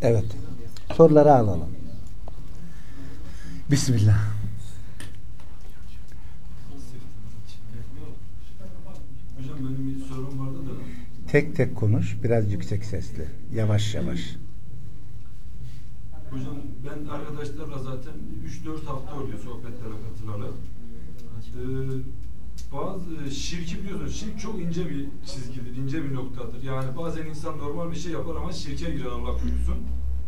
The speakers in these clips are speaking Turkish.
Evet. Soruları alalım. Bismillah. Hocam benim bir sorum vardı da. Tek tek konuş. Biraz yüksek sesli. Yavaş yavaş. Hocam ben arkadaşlarla zaten 3-4 hafta oluyor sohbetlere katılalı. Bazı şirki biliyorsunuz. Şirk çok ince bir çizgidir, ince bir noktadır. Yani bazen insan normal bir şey yapar ama şirke girer, Allah korusun.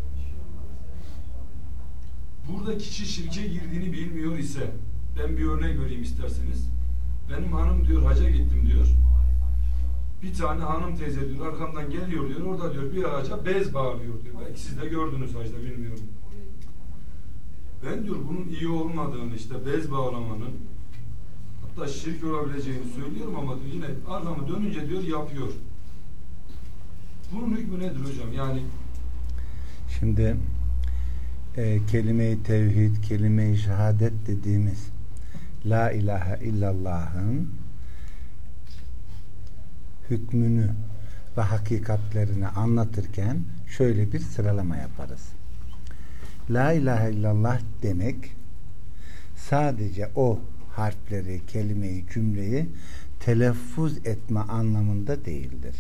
Burada kişi şirke girdiğini bilmiyor ise, ben bir örnek vereyim isterseniz. Benim hanım diyor hacca gittim diyor. Bir tane hanım teyze diyor arkamdan geliyor diyor. Orada diyor bir ağaca bez bağlıyor diyor. Belki siz de gördünüz hacda, bilmiyorum. Ben diyor bunun iyi olmadığını, işte bez bağlamanın hatta şirk olabileceğini söylüyorum ama diyor, yine arkamı dönünce diyor yapıyor. Bunun hükmü nedir hocam? Yani şimdi kelime-i tevhid, kelime-i şehadet dediğimiz la ilahe illallah'ın hükmünü ve hakikatlerini anlatırken şöyle bir sıralama yaparız. La ilahe illallah demek sadece o harfleri, kelimeyi, cümleyi telaffuz etme anlamında değildir.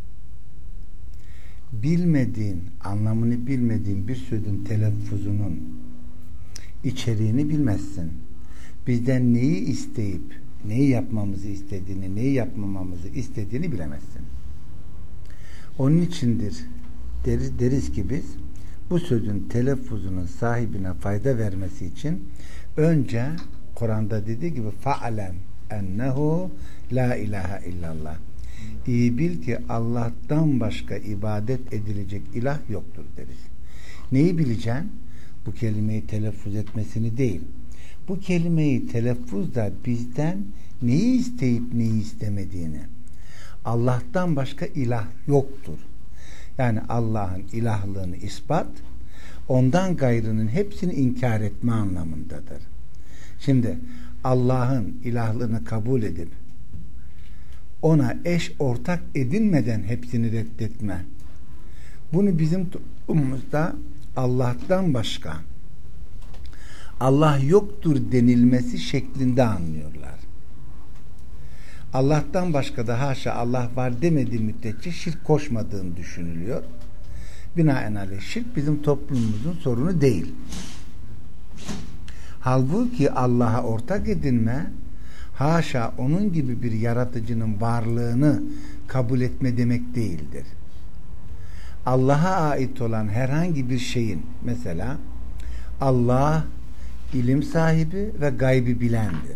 Bilmediğin, anlamını bilmediğin bir sözün telaffuzunun içeriğini bilmezsin. Bizden neyi isteyip neyi yapmamızı istediğini, neyi yapmamamızı istediğini bilemezsin. Onun içindir deriz ki biz bu sözün telaffuzunun sahibine fayda vermesi için önce Kur'an'da dediği gibi fa'lem ennehu la ilahe illallah. İyi bil ki Allah'tan başka ibadet edilecek ilah yoktur deriz. Neyi bileceksin? Bu kelimeyi telaffuz etmesini değil. Bu kelimeyi telaffuzda bizden neyi isteyip neyi istemediğini. Allah'tan başka ilah yoktur. Yani Allah'ın ilahlığını ispat, ondan gayrının hepsini inkar etme anlamındadır. Şimdi Allah'ın ilahlığını kabul edip ona eş ortak edinmeden hepsini reddetme. Bunu bizim toplumumuzda Allah'tan başka Allah yoktur denilmesi şeklinde anlıyorlar. Allah'tan başka da haşa Allah var demediği müddetçe şirk koşmadığını düşünülüyor. Binaenaleyh şirk bizim toplumumuzun sorunu değil. Halbuki Allah'a ortak edinme, haşa onun gibi bir yaratıcının varlığını kabul etme demek değildir. Allah'a ait olan herhangi bir şeyin, mesela Allah ilim sahibi ve gaybi bilendir.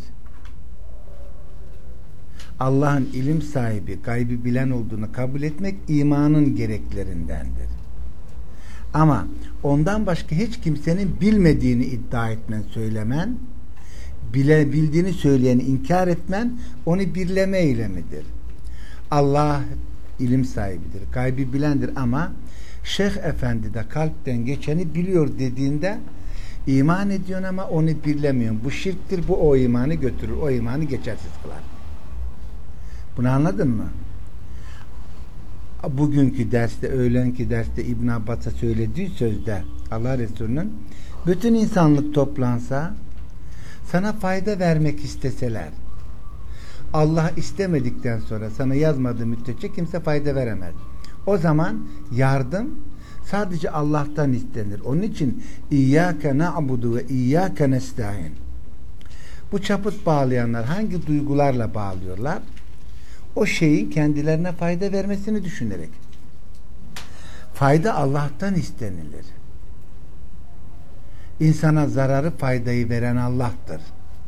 Allah'ın ilim sahibi, gaybi bilen olduğunu kabul etmek imanın gereklerindendir. Ama ondan başka hiç kimsenin bilmediğini iddia etmen, söylemen, bildiğini söyleyeni inkar etmen, onu birleme eylemidir. Allah ilim sahibidir, gaybi bilendir ama Şeyh Efendi de kalpten geçeni biliyor dediğinde iman ediyorsun ama onu birlemiyorsun. Bu şirktir, bu o imanı götürür, o imanı geçersiz kılar. Bunu anladın mı? Bugünkü derste, öğlenki derste İbn Abbas'a söylediği sözde Allah Resulü'nün bütün insanlık toplansa, sana fayda vermek isteseler, Allah istemedikten sonra sana yazmadığı müddetçe kimse fayda veremez. O zaman yardım sadece Allah'tan istenir. Onun için İyyâke na'budu ve İyyâke nestaîn. Bu çaput bağlayanlar hangi duygularla bağlıyorlar? O şeyin kendilerine fayda vermesini düşünerek. Fayda Allah'tan istenilir. İnsana zararı, faydayı veren Allah'tır.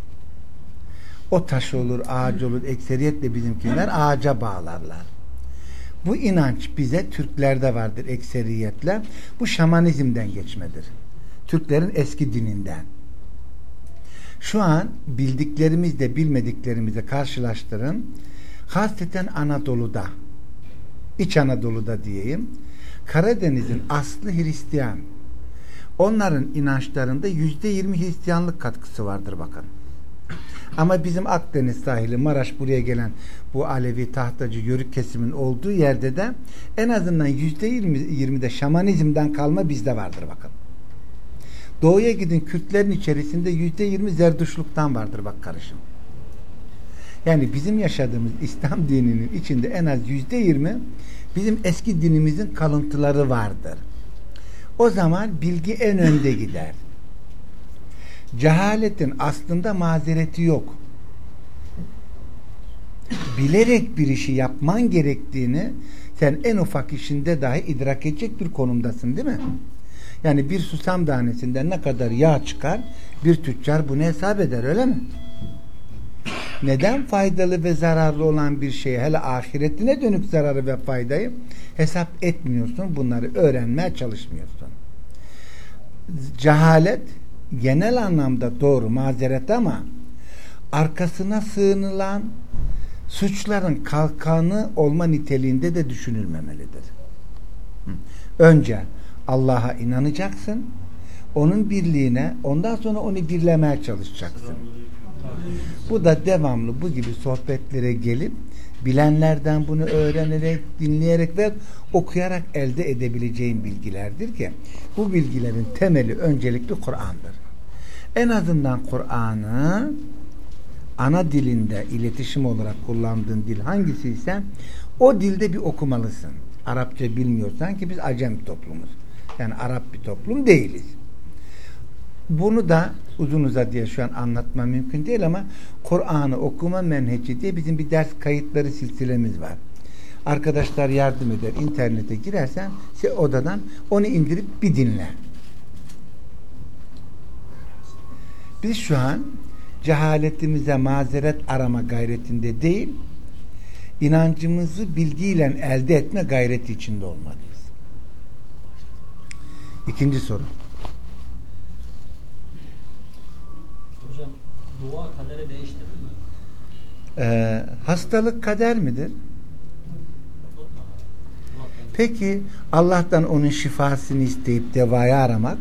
O taş olur, ağaç olur, ekseriyetle bizimkiler ağaca bağlarlar. Bu inanç bize Türklerde vardır ekseriyetle. Bu şamanizmden geçmedir. Türklerin eski dininden. Şu an bildiklerimizle bilmediklerimizi karşılaştırın. Hasreten Anadolu'da, İç Anadolu'da diyeyim, Karadeniz'in aslı Hristiyan. Onların inançlarında %20 Hristiyanlık katkısı vardır bakın. Ama bizim Akdeniz sahili, Maraş buraya gelen bu Alevi, Tahtacı, Yörük kesimin olduğu yerde de en azından %20'de şamanizmden kalma bizde vardır bakın. Doğuya gidin, Kürtlerin içerisinde %20 Zerdüşlükten vardır bak karışım. Yani bizim yaşadığımız İslam dininin içinde en az %20 bizim eski dinimizin kalıntıları vardır. O zaman bilgi en önde gider. Cehaletin aslında mazereti yok. Bilerek bir işi yapman gerektiğini sen en ufak işinde dahi idrak edecek bir konumdasın, değil mi? Yani bir susam tanesinden ne kadar yağ çıkar bir tüccar bunu hesap eder, öyle mi? Neden faydalı ve zararlı olan bir şeyi, hele ahiretine dönük zararı ve faydayı hesap etmiyorsun, bunları öğrenmeye çalışmıyorsun. Cehalet genel anlamda doğru mazeret ama arkasına sığınılan suçların kalkanı olma niteliğinde de düşünülmemelidir. Önce Allah'a inanacaksın, onun birliğine, ondan sonra onu birlemeye çalışacaksın. Bu da devamlı bu gibi sohbetlere gelip bilenlerden bunu öğrenerek, dinleyerek ve okuyarak elde edebileceğin bilgilerdir ki bu bilgilerin temeli öncelikli Kur'an'dır. En azından Kur'an'ı ana dilinde iletişim olarak kullandığın dil hangisiyse o dilde bir okumalısın. Arapça bilmiyorsan, ki biz Acem toplumuz. Yani Arap bir toplum değiliz. Bunu da uzun uzadıya şu an anlatmam mümkün değil ama Kur'an'ı okuma menheci diye bizim bir ders kayıtları silsilemiz var. Arkadaşlar yardım eder. İnternete girersen odadan onu indirip bir dinle. Biz şu an cehaletimize mazeret arama gayretinde değil, inancımızı bilgiyle elde etme gayreti içinde olmalıyız. İkinci soru. Hocam, dua kaderi değiştirir mi? Hastalık kader midir? Peki Allah'tan onun şifasını isteyip devayı aramak?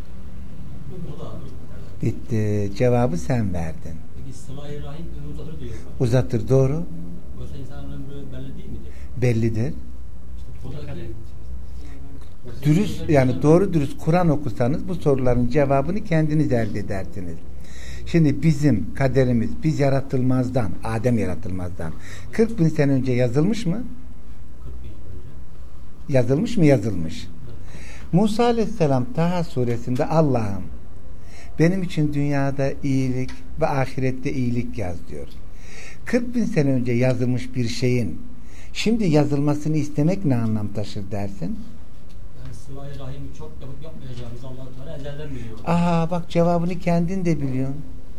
Bitti. Cevabı sen verdin. Peki sıla-i rahim ömrü uzatır diyor. Uzatır, doğru. Oysa insanın ömrü belli değil midir? Bellidir. İşte Dürüst, yani doğru dürüst Kur'an okusanız bu soruların cevabını kendiniz elde edersiniz. Şimdi bizim kaderimiz, biz yaratılmazdan, Adem yaratılmazdan 40 bin sene önce yazılmış mı? 40 bin önce. Yazılmış mı? Yazılmış. Musa Aleyhisselam Taha suresinde Allah'ım benim için dünyada iyilik ve ahirette iyilik yaz diyor. 40 bin sene önce yazılmış bir şeyin şimdi yazılmasını istemek ne anlam taşır dersin? Yani sıla-i rahimi çok yapıp yapmayacağımızı Allah-u Teala ezelden biliyor. Aha bak cevabını kendin de biliyorsun.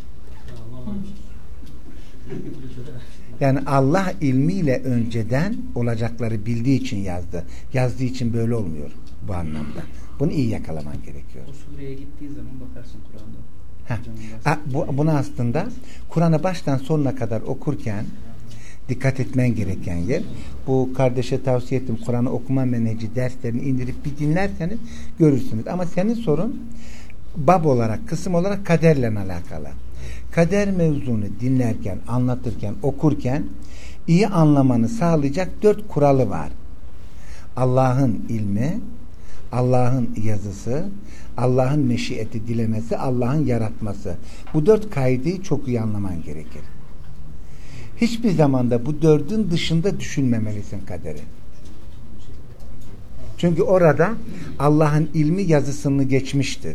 Yani Allah ilmiyle önceden olacakları bildiği için yazdı. Yazdığı için böyle olmuyor bu anlamda. Bunu iyi yakalaman gerekiyor. O sureye gittiği zaman bakarsın Kur'an'da. Bunu aslında Kur'an'ı baştan sonuna kadar okurken dikkat etmen gereken yer. Bu kardeşe tavsiye ettim. Kur'an'ı okuma menheci derslerini indirip bir dinlerseniz görürsünüz. Ama senin sorun bab olarak, kısım olarak kaderle alakalı. Kader mevzunu dinlerken, anlatırken, okurken iyi anlamanı sağlayacak 4 kuralı var. Allah'ın ilmi, Allah'ın yazısı, Allah'ın meşiyeti, dilemesi, Allah'ın yaratması. Bu 4 kaideyi çok iyi anlaman gerekir. Hiçbir zamanda bu 4'ün dışında düşünmemelisin kaderi. Çünkü orada Allah'ın ilmi yazısını geçmiştir.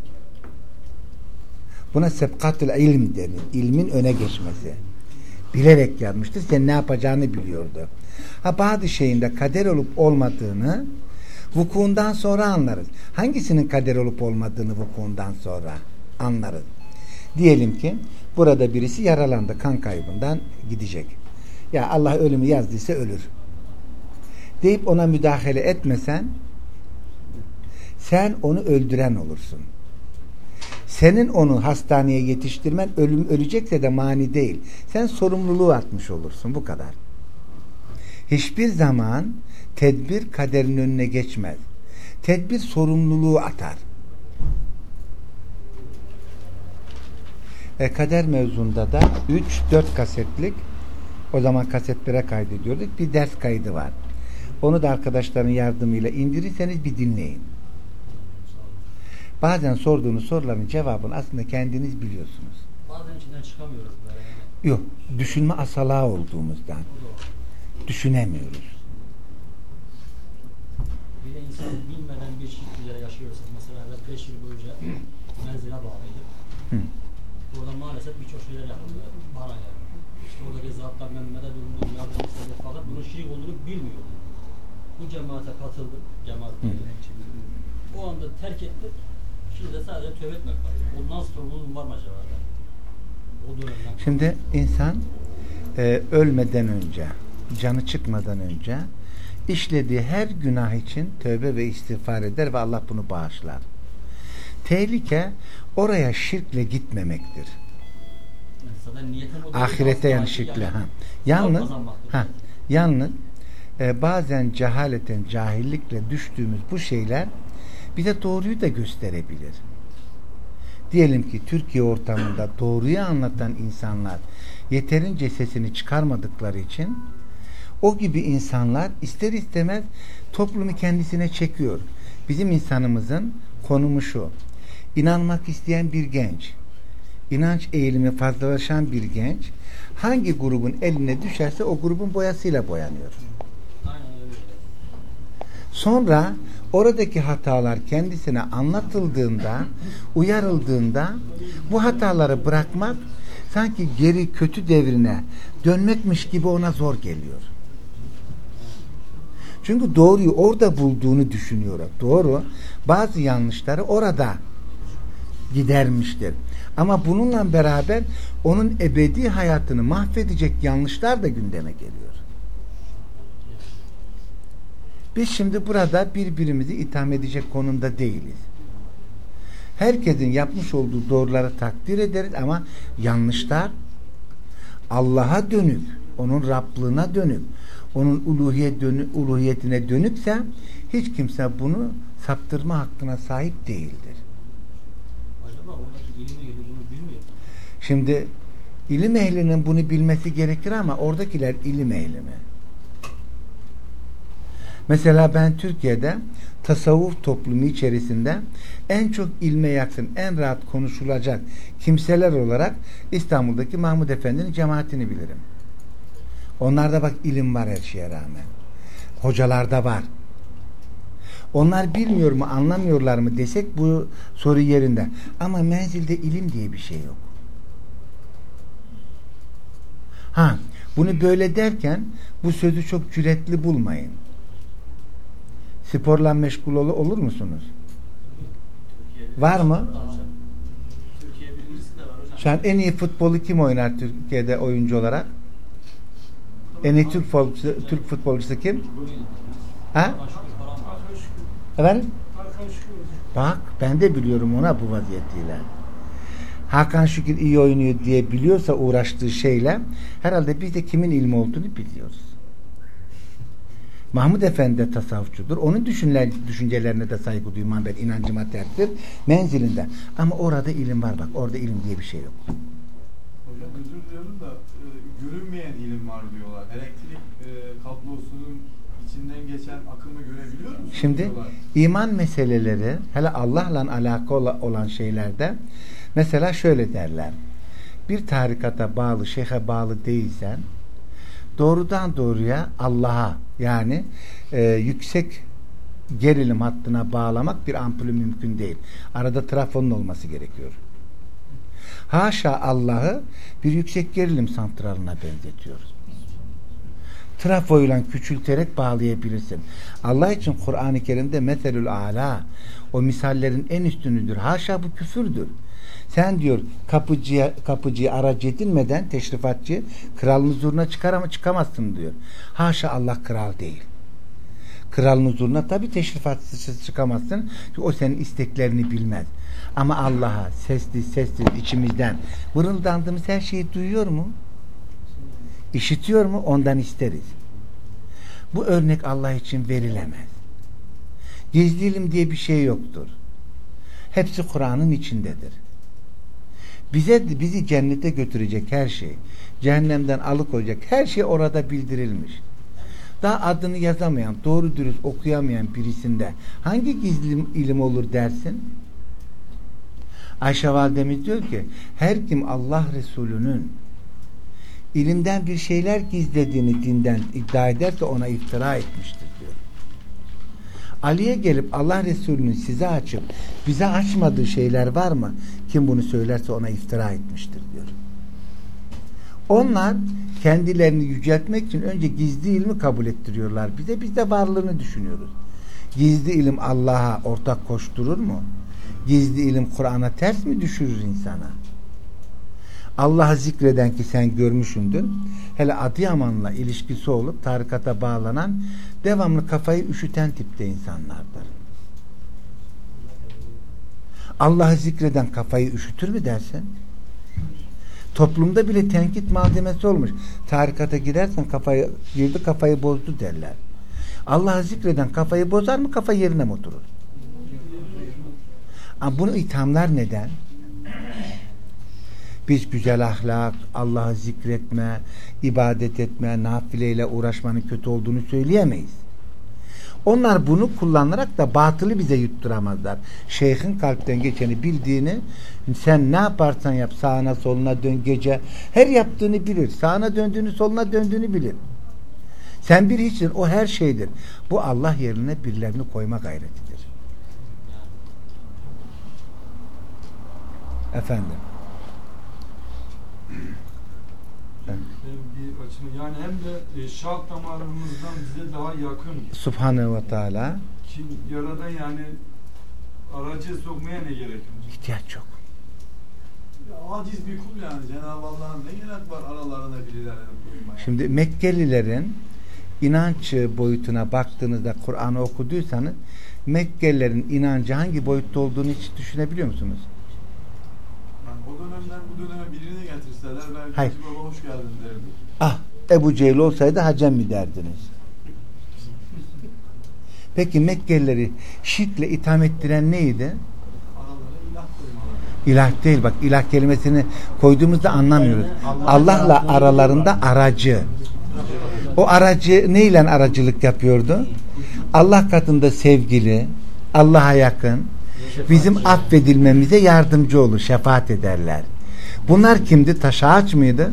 Buna sebkatul ilm denir. İlmin öne geçmesi. Bilerek yazmıştır. Sen ne yapacağını biliyordu. Bazı şeyinde kader olup olmadığını vukuundan sonra anlarız. Hangisinin kader olup olmadığını vukuundan sonra anlarız. Diyelim ki burada birisi yaralandı. Kan kaybından gidecek. Ya Allah ölümü yazdıysa ölür. Deyip ona müdahale etmesen sen onu öldüren olursun. Senin onu hastaneye yetiştirmen ölecekse de mani değil. Sen sorumluluğu atmış olursun. Bu kadar. Hiçbir zaman tedbir kaderin önüne geçmez. Tedbir sorumluluğu atar. Kader mevzunda da 3-4 kasetlik, o zaman kasetlere kaydediyorduk, bir ders kaydı var. Onu da arkadaşların yardımıyla indirirseniz bir dinleyin. Bazen sorduğunuz soruların cevabını aslında kendiniz biliyorsunuz. Bazen içinden çıkamıyoruz böyle. Yok, düşünme asalağı olduğumuzdan. Düşünemiyoruz. Bir de insan bilmeden bir şey üzere yaşıyorsa, mesela ben 5 yıl boyunca menzile bağlıydım. Orada maalesef birçok şeyler yapılıyor bana yani. İşte oradaki zatlar Mehmet'e bulundum, yardım istedim, fakat bunun şirk olduğunu bilmiyordum. Bu cemaate katıldım, o anda terk ettim. Şimdi de sadece tövbe etmek kalıyor. Ondan sorumluluğum var mı acaba? O dönemden. Şimdi insan ölmeden önce, canı çıkmadan önce işlediği her günah için tövbe ve istiğfar eder ve Allah bunu bağışlar. Tehlike oraya şirkle gitmemektir. Ahirete yani şirkle. Yalnız bazen cehaleten, cahillikle düştüğümüz bu şeyler bize doğruyu da gösterebilir. Diyelim ki Türkiye ortamında doğruyu anlatan insanlar yeterince sesini çıkarmadıkları için o gibi insanlar ister istemez toplumu kendisine çekiyor. Bizim insanımızın konumu şu: İnanmak isteyen bir genç, inanç eğilimi fazlalaşan bir genç hangi grubun eline düşerse o grubun boyasıyla boyanıyor. Sonra oradaki hatalar kendisine anlatıldığında, uyarıldığında bu hataları bırakmak sanki geri kötü devrine dönmekmiş gibi ona zor geliyor. Çünkü doğruyu orada bulduğunu düşünüyor. Doğru, bazı yanlışları orada gidermiştir. Ama bununla beraber onun ebedi hayatını mahvedecek yanlışlar da gündeme geliyor. Biz şimdi burada birbirimizi itham edecek konumda değiliz. Herkesin yapmış olduğu doğruları takdir ederiz ama yanlışlar Allah'a dönük, onun Rablığına dönük, onun uluhiyetine dönükse hiç kimse bunu saptırma hakkına sahip değildir. Acaba oradaki ilim ehli bunu bilmiyor. Şimdi ilim ehlinin bunu bilmesi gerekir ama oradakiler ilim ehli mi? Mesela ben Türkiye'de tasavvuf toplumu içerisinde en çok ilme yakın, en rahat konuşulacak kimseler olarak İstanbul'daki Mahmud Efendi'nin cemaatini bilirim. Onlarda bak ilim var her şeye rağmen. Hocalarda var. Onlar bilmiyor mu, anlamıyorlar mı desek bu soru yerinde. Ama menzilde ilim diye bir şey yok. Bunu böyle derken bu sözü çok cüretli bulmayın. Sporla meşgul olur musunuz? Var mı? Şu an en iyi futbolu kim oynar Türkiye'de oyuncu olarak? En iyi Türk futbolcusu kim? Ha? Efendim? Bak ben de biliyorum ona bu vaziyetiyle. Hakan Şükür iyi oynuyor diye biliyorsa uğraştığı şeyle herhalde biz de kimin ilmi olduğunu biliyoruz. Mahmud Efendi de tasavvufçudur. Onun düşüncelerine de saygı duymam ben. İnancıma terktir. Menzilinde. Ama orada ilim var bak. Orada ilim diye bir şey yok. Hocam özür diliyorum da görünmeyen ilim var diyorlar. Elektrik kablosunun içinden geçen akımı görebiliyor musunuz? Şimdi diyorlar. iman meseleleri hele Allah'la alakalı olan şeylerde mesela şöyle derler. Bir tarikata bağlı, şeyhe bağlı değilsen doğrudan doğruya Allah'a yani yüksek gerilim hattına bağlamak bir ampulü mümkün değil. Arada trafonun olması gerekiyor. Haşa Allah'ı bir yüksek gerilim santralına benzetiyoruz. Trafoyla küçülterek bağlayabilirsin. Allah için Kur'an-ı Kerim'de meselül ala, o misallerin en üstünüdür. Haşa bu küfürdür. Sen diyor kapıcıya aracı edilmeden teşrifatçı kralın huzuruna çıkamazsın diyor. Haşa Allah kral değil. Kralın huzuruna tabi teşrifatsız çıkamazsın. Çünkü o senin isteklerini bilmez. Ama Allah'a sessiz içimizden mırıldandığımız her şeyi duyuyor mu? İşitiyor mu? Ondan isteriz. Bu örnek Allah için verilemez. Gizli ilim diye bir şey yoktur. Hepsi Kur'an'ın içindedir. Bizi cennete götürecek her şey, cehennemden alıkoyacak her şey orada bildirilmiş. Daha adını yazamayan, doğru dürüst okuyamayan birisinde hangi gizli ilim olur dersin? Ayşe validemiz diyor ki, her kim Allah Resulü'nün ilimden bir şeyler gizlediğini dinden iddia ederse ona iftira etmiştir diyor. Ali'ye gelip Allah Resulü'nün size açıp bize açmadığı şeyler var mı? Kim bunu söylerse ona iftira etmiştir diyor. Onlar kendilerini yüceltmek için önce gizli ilmi kabul ettiriyorlar bize. Biz de varlığını düşünüyoruz. Gizli ilim Allah'a ortak koşturur mu? Gizli ilim Kur'an'a ters mi düşürür insana? Allah'ı zikreden ki sen görmüşsündür. Hele Adıyaman'la ilişkisi olup tarikata bağlanan, devamlı kafayı üşüten tipte insanlardır. Allah'ı zikreden kafayı üşütür mü dersin? Toplumda bile tenkit malzemesi olmuş. Tarikata gidersen kafayı bozdu derler. Allah'ı zikreden kafayı bozar mı, kafa yerine mi oturur? Ama bunu ithamlar neden? Biz güzel ahlak, Allah'ı zikretme, ibadet etme, nafileyle uğraşmanın kötü olduğunu söyleyemeyiz. Onlar bunu kullanarak da batılı bize yutturamazlar. Şeyhin kalpten geçeni bildiğini, sen ne yaparsan yap, sağına soluna dön gece, her yaptığını bilir. Sağına döndüğünü, soluna döndüğünü bilir. Sen bir hiçsin, o her şeydir. Bu Allah yerine birilerini koyma gayretidir. Efendim. Sevgi açımı, yani hem de şah damarımızdan bize daha yakın. Subhanehu ve Teala. Kim yaradan, yani aracı sokmaya ne gerek var? İhtiyaç yok. Aciz bir kul yani. Cenab-ı Allah'ın ne gerek var aralarına birilerini koymaya? Şimdi Mekkelilerin inanç boyutuna baktığınızda, Kur'an'ı okuduysanız, Mekkelilerin inancı hangi boyutta olduğunu hiç düşünebiliyor musunuz? Yani o dönemden bu döneme birini getirseler belki Hayır. baba hoş geldin derdi. Ah, Ebu Cehil olsaydı hacem mi derdiniz? Peki Mekkelileri şirkle itham ettiren neydi? Aralara ilah koymaları. İlah değil, bak ilah kelimesini koyduğumuzda anlamıyoruz. Allah'la aralarında aracı. O aracı neyle aracılık yapıyordu? Allah katında sevgili, Allah'a yakın, bizim affedilmemize yardımcı olur, şefaat ederler. Bunlar kimdi? Taş ağaç mıydı?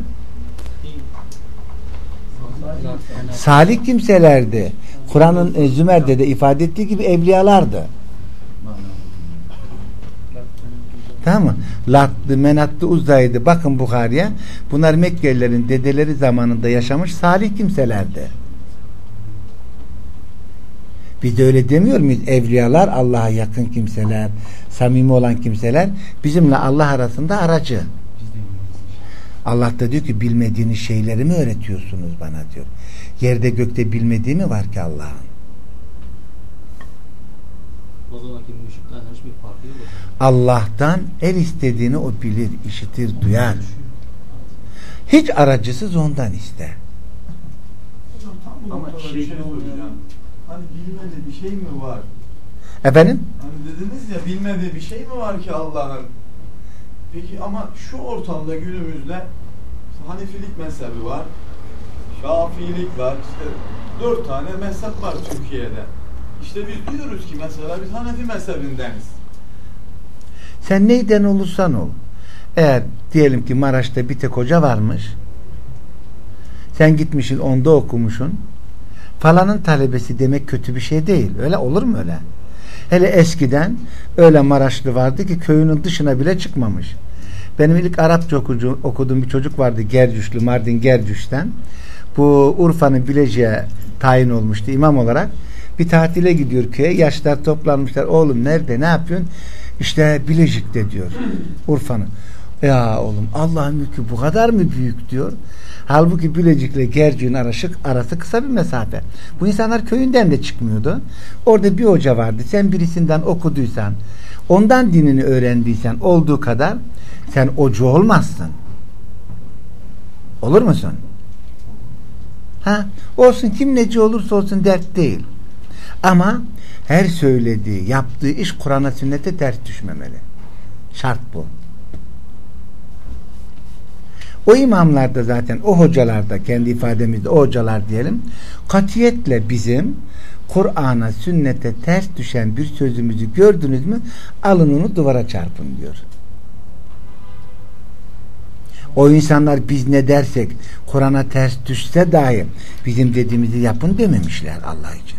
Salih kimselerdi. Kur'an'ın Zümer'de de ifade ettiği gibi evliyalardı. Tamam mı? Lat'lı, Menat'lı, Uzza'ydı. Bakın Bukhari'ye. Bunlar Mekkelilerin dedeleri zamanında yaşamış salih kimselerdi. Biz de öyle demiyor muyuz? Evliyalar, Allah'a yakın kimseler, samimi olan kimseler, bizimle Allah arasında aracı. Allah da diyor ki, bilmediğiniz şeyleri mi öğretiyorsunuz bana diyor. Yerde gökte bilmediği mi var ki Allah'ın? O zamanki müşriklerden hiçbir farkı yok. Allah'tan el istediğini o bilir, işitir, duyar. Hiç aracısız ondan iste. Hocam tam bu Ama noktada bir şey soracağım. Hani bilmediği bir şey mi var? Efendim? Hani dediniz ya, bilmediği bir şey mi var ki Allah'ın? Peki ama şu ortamda günümüzde Hanefilik mezhebi var, Şafiilik var, işte 4 tane mezhep var Türkiye'de. İşte biz diyoruz ki mesela biz Hanefi mezhebindeniz. Sen neyden olursan ol. Eğer diyelim ki Maraş'ta bir tek hoca varmış, sen gitmişsin onda okumuşsun, falanın talebesi demek kötü bir şey değil. Öyle olur mu öyle? Hele eskiden öyle Maraşlı vardı ki köyünün dışına bile çıkmamış. Benim ilk Arapça okuduğum bir çocuk vardı, Gercüşlü, Mardin Gercüş'ten. Bu Urfa'nın Bilecik'e tayin olmuştu imam olarak. Bir tatile gidiyor köye, yaşlar toplanmışlar. Oğlum nerede, ne yapıyorsun? İşte Bilecik'te diyor, Urfa'nın. Ya oğlum, Allah'ın mülkü bu kadar mı büyük diyor. Halbuki Bilecik'le Gercük'ün arası kısa bir mesafe. Bu insanlar köyünden de çıkmıyordu. Orada bir hoca vardı. Sen birisinden okuduysan, ondan dinini öğrendiysen olduğu kadar sen hoca olmazsın. Olur musun? Ha? Olsun, kim neci olursa olsun dert değil. Ama her söylediği, yaptığı iş Kur'an'a, sünnete ters düşmemeli. Şart bu. O imamlar da zaten, o hocalar da, kendi ifademizde o hocalar diyelim, katiyetle bizim Kur'an'a, sünnete ters düşen bir sözümüzü gördünüz mü alın onu duvara çarpın diyor. O insanlar biz ne dersek Kur'an'a ters düşse dahi bizim dediğimizi yapın dememişler Allah için.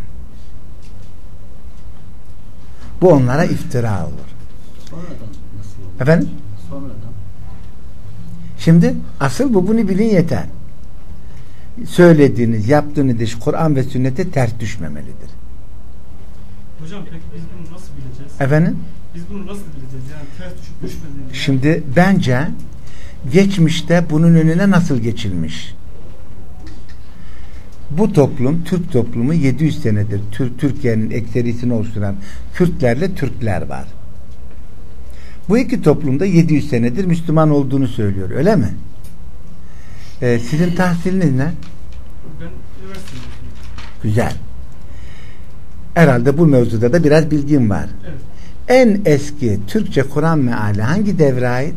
Bu onlara iftira olur. Sonradan nasıl olur? Efendim? Sonradan. Şimdi asıl bu, bunu bilin yeter. Söylediğiniz, yaptığınız iş Kur'an ve sünnete ters düşmemelidir. Hocam peki biz bunu nasıl bileceğiz? Efendim? Biz bunu nasıl bileceğiz? Yani ters düşüp düşmediğini. Şimdi bence geçmişte bunun önüne nasıl geçilmiş? Bu toplum, Türk toplumu 700 senedir Türkiye'nin ekserisini oluşturan Kürtlerle Türkler var. Bu iki toplumda 700 senedir Müslüman olduğunu söylüyor. Öyle mi? Sizin tahsiliniz ne? Ben üniversitedeyim. Güzel. Herhalde bu mevzuda da biraz bilgim var. Evet. En eski Türkçe Kur'an meali hangi devre ait?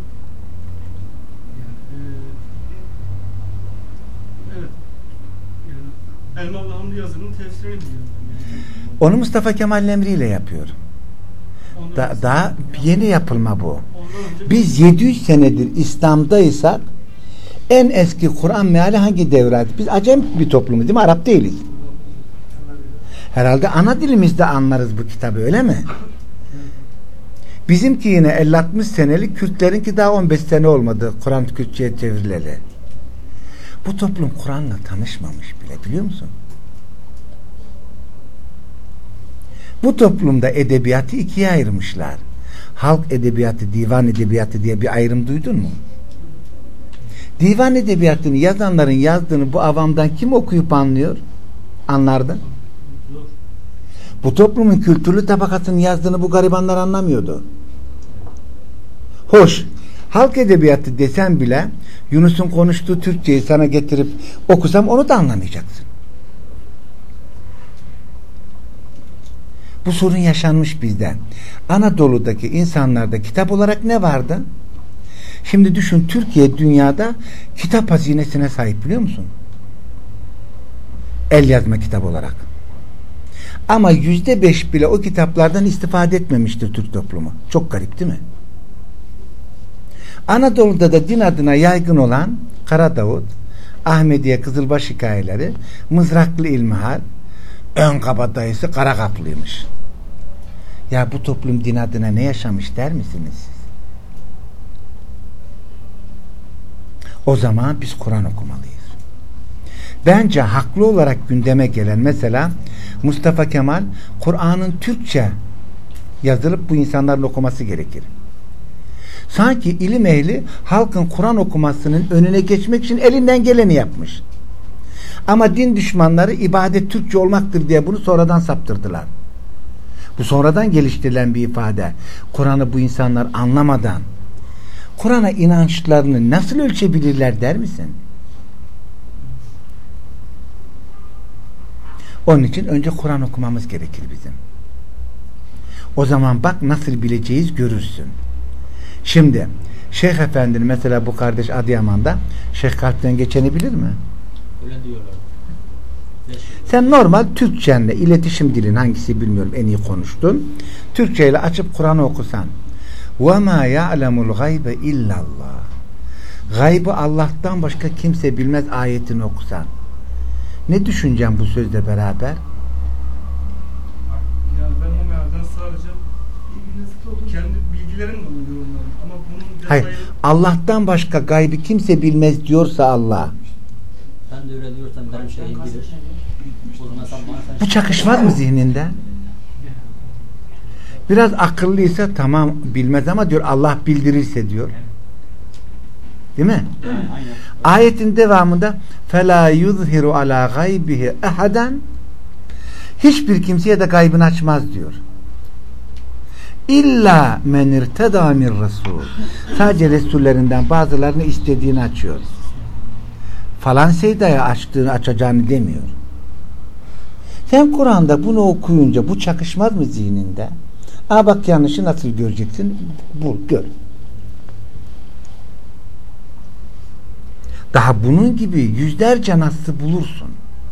Evet. Yani Elmalı Hamdi Yazır'ın tefsirini biliyorum. Onu Mustafa Kemal Emri ile yapıyor. Daha yeni yapılma bu. Biz 700 senedir İslam'daysak en eski Kur'an meali hangi devre ait? Biz acem bir toplumuz değil mi? Arap değiliz. Herhalde ana dilimizde anlarız bu kitabı, öyle mi? Bizimki yine 50-60 senelik, Kürtlerinki daha 15 sene olmadı Kur'an Kürtçe'ye çevrileli. Bu toplum Kur'an'la tanışmamış bile, biliyor musun? Bu toplumda edebiyatı ikiye ayırmışlar. Halk edebiyatı, divan edebiyatı diye bir ayrım duydun mu? Divan edebiyatını yazanların yazdığını bu avamdan kim okuyup anlıyor? Anlardı. Bu toplumun kültürlü tabakasının yazdığını bu garibanlar anlamıyordu. Hoş, halk edebiyatı desen bile Yunus'un konuştuğu Türkçeyi sana getirip okusam onu da anlamayacaksın. Bu sorun yaşanmış bizde. Anadolu'daki insanlarda kitap olarak ne vardı? Şimdi düşün, Türkiye dünyada kitap hazinesine sahip, biliyor musun? El yazma kitap olarak. Ama %5 bile o kitaplardan istifade etmemiştir Türk toplumu. Çok garip değil mi? Anadolu'da da din adına yaygın olan Kara Davut, Ahmediye Kızılbaş hikayeleri, Mızraklı İlmihal, ön kabadayısı Kara Kaplıymış. Ya bu toplum din adına ne yaşamış der misiniz siz? O zaman biz Kur'an okumalıyız. Bence haklı olarak gündeme gelen mesela Mustafa Kemal, Kur'an'ın Türkçe yazılıp bu insanların okuması gerekir. Sanki ilim ehli halkın Kur'an okumasının önüne geçmek için elinden geleni yapmış. Ama din düşmanları ibadet Türkçe olmaktır diye bunu sonradan saptırdılar. Bu sonradan geliştirilen bir ifade. Kur'an'ı bu insanlar anlamadan Kur'an'a inançlarını nasıl ölçebilirler der misin? Onun için önce Kur'an okumamız gerekir bizim. O zaman bak nasıl bileceğiz görürsün. Şimdi Şeyh Efendi'nin mesela bu kardeş Adıyaman'da Şeyh Kalp'ten geçeni bilir mi? Öyle diyorlar. Sen normal Türkçenle, iletişim dilin hangisi bilmiyorum, en iyi konuştun. Türkçeyle açıp Kur'an'ı okusan. وَمَا يَعْلَمُ الْغَيْبَ اِلَّا اللّٰهِ Gaybı Allah'tan başka kimse bilmez ayetini okusan. Ne düşüneceğim bu sözle beraber? Yani ben o mealden sadece kendi bilgilerimle yorumlarım. Ama bunun Hayır. Allah'tan başka gaybı kimse bilmez diyorsa Allah. Ben de öyle diyorsam benim şeyim bilir. O zaman sen bana Bu çakışmaz mı zihninde? Biraz akıllıysa tamam bilmez ama diyor Allah bildirirse diyor. Değil mi? Aynen. Ayetin devamında فَلَا يُظْهِرُ عَلَى غَيْبِهِ اَحَدًا Hiçbir kimseye de gaybını açmaz diyor. İlla men irteda min rasul. Sadece resullerinden bazılarını istediğini açıyor. Falan seydaya açacağını demiyor. Sen Kur'an'da bunu okuyunca bu çakışmaz mı zihninde? Aa bak yanlışı nasıl göreceksin? Bul, gör. Daha bunun gibi yüzlerce nasıl bulursun.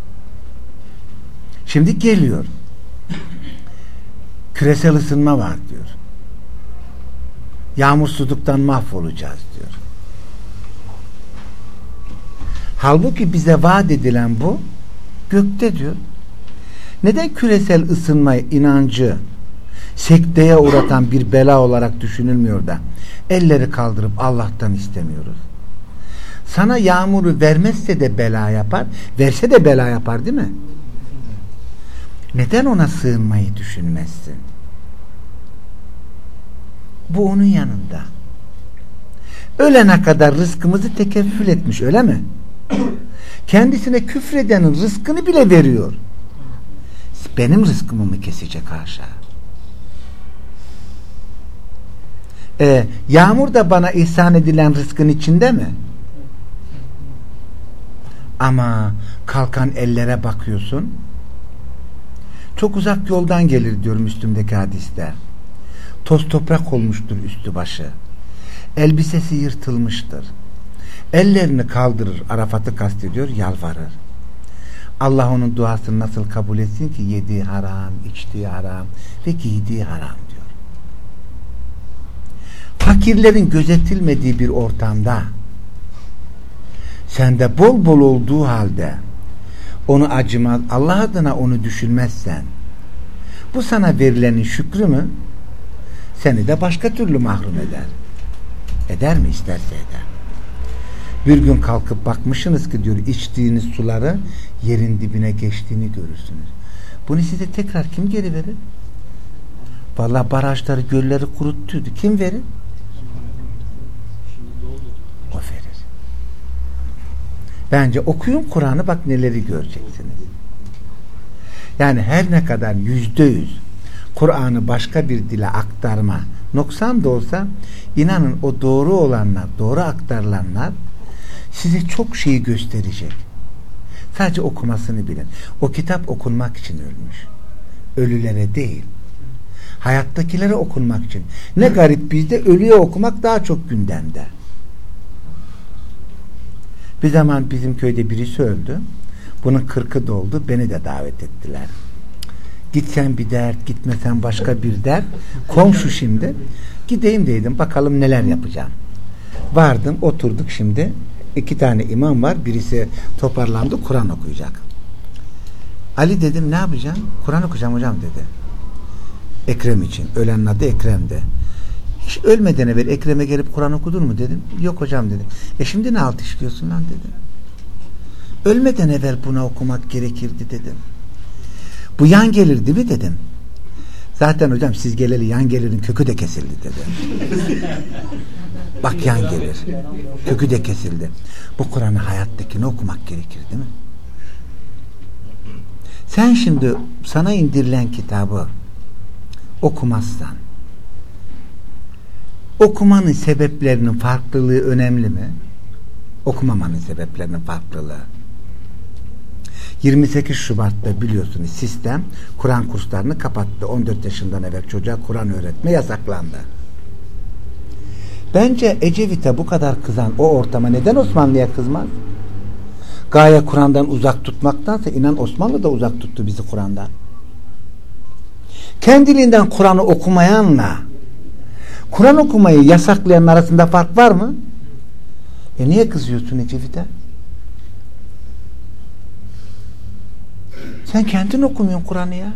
Şimdi geliyor. Küresel ısınma var diyor. Yağmursuzluktan mahvolacağız diyor. Halbuki bize vaat edilen bu gökte diyor. Neden küresel ısınma inancı sekteye uğratan bir bela olarak düşünülmüyor da elleri kaldırıp Allah'tan istemiyoruz? Sana yağmuru vermezse de bela yapar, verse de bela yapar değil mi? Neden ona sığınmayı düşünmezsin? Bu onun yanında. Ölene kadar rızkımızı tekeffül etmiş, öyle mi? Kendisine küfredenin rızkını bile veriyor. Benim rızkımı mı kesecek haşa? Yağmur da bana ihsan edilen rızkın içinde mi? Ama kalkan ellere bakıyorsun. Çok uzak yoldan gelir diyor Müslüm'deki hadiste. Toz toprak olmuştur üstü başı. Elbisesi yırtılmıştır. Ellerini kaldırır, Arafat'ı kastediyor, yalvarır. Allah onun duasını nasıl kabul etsin ki yediği haram, içtiği haram ve giydiği haram diyor. Fakirlerin gözetilmediği bir ortamda sende bol bol olduğu halde onu acımaz, Allah adına onu düşünmezsen bu sana verilenin şükrü mü? Seni de başka türlü mahrum eder. Eder mi? İsterse eder. Bir gün kalkıp bakmışsınız ki diyor içtiğiniz suları yerin dibine geçtiğini görürsünüz. Bunu size tekrar kim geri verir? Vallahi barajları, gölleri kuruttuydu. Kim verir? O verir. Bence okuyun Kur'an'ı, bak neleri göreceksiniz. Yani her ne kadar %100 Kur'an'ı başka bir dile aktarma noksan da olsa, inanın o doğru olanlar, doğru aktarılanlar size çok şeyi gösterecek. Sadece okumasını bilin. O kitap okunmak için ölmüş. Ölülere değil. Hayattakilere okunmak için. Ne garip, bizde ölüye okumak daha çok gündemde. Bir zaman bizim köyde birisi öldü. Bunun 40'ı doldu. Beni de davet ettiler. Gitsen bir dert, gitmesen başka bir dert. Komşu şimdi. Gideyim dedim. Bakalım neler yapacağım. Vardım, oturduk şimdi. 2 tane imam var. Birisi toparlandı, Kur'an okuyacak. Ali dedim, ne yapacağım? Kur'an okuyacağım hocam dedi. Ekrem için. Ölenin adı Ekrem'di. Hiç ölmeden evvel Ekrem'e gelip Kur'an okudun mu dedim. Yok hocam dedi. Şimdi ne alt işliyorsun lan dedim. Ölmeden evvel buna okumak gerekirdi dedim. Bu yan gelir değil mi dedim. Zaten hocam siz geleli yan gelirin kökü de kesildi dedi. Bak yan gelir. Kökü de kesildi. Bu Kur'an'ı hayattakini okumak gerekir değil mi? Sen şimdi sana indirilen kitabı okumazsan, okumanın sebeplerinin farklılığı önemli mi? Okumamanın sebeplerinin farklılığı. 28 Şubat'ta biliyorsunuz sistem Kur'an kurslarını kapattı. 14 yaşından evvel çocuğa Kur'an öğretme yasaklandı. Bence Ecevit'e bu kadar kızan o ortama neden Osmanlı'ya kızmaz? Gaye Kur'an'dan uzak tutmaktansa inan Osmanlı da uzak tuttu bizi Kur'an'dan. Kendiliğinden Kur'an'ı okumayanla Kur'an okumayı yasaklayan arasında fark var mı? Niye kızıyorsun Ecevit'e? Sen kendin okumuyorsun Kur'an'ı ya.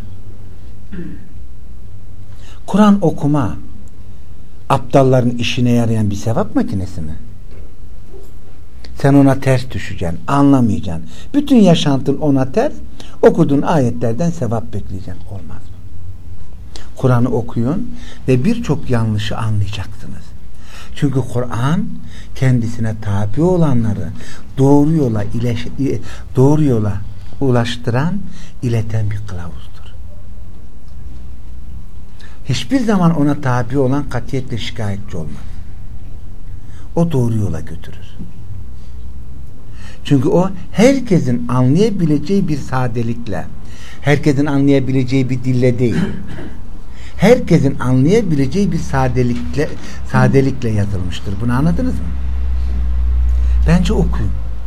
Kur'an okuma aptalların işine yarayan bir sevap makinesi mi? Sen ona ters düşeceksin, anlamayacaksın. Bütün yaşantın ona ters, okuduğun ayetlerden sevap bekleyeceksin. Olmaz mı? Kur'an'ı okuyun ve birçok yanlışı anlayacaksınız. Çünkü Kur'an kendisine tabi olanları doğru yola ulaştıran, ileten bir kılavuzdur. Hiçbir zaman ona tabi olan katiyetle şikayetçi olmaz. O doğru yola götürür. Çünkü o herkesin anlayabileceği bir sadelikle, herkesin anlayabileceği bir dille değil, herkesin anlayabileceği bir sadelikle yazılmıştır. Bunu anladınız mı? Bence okuyun.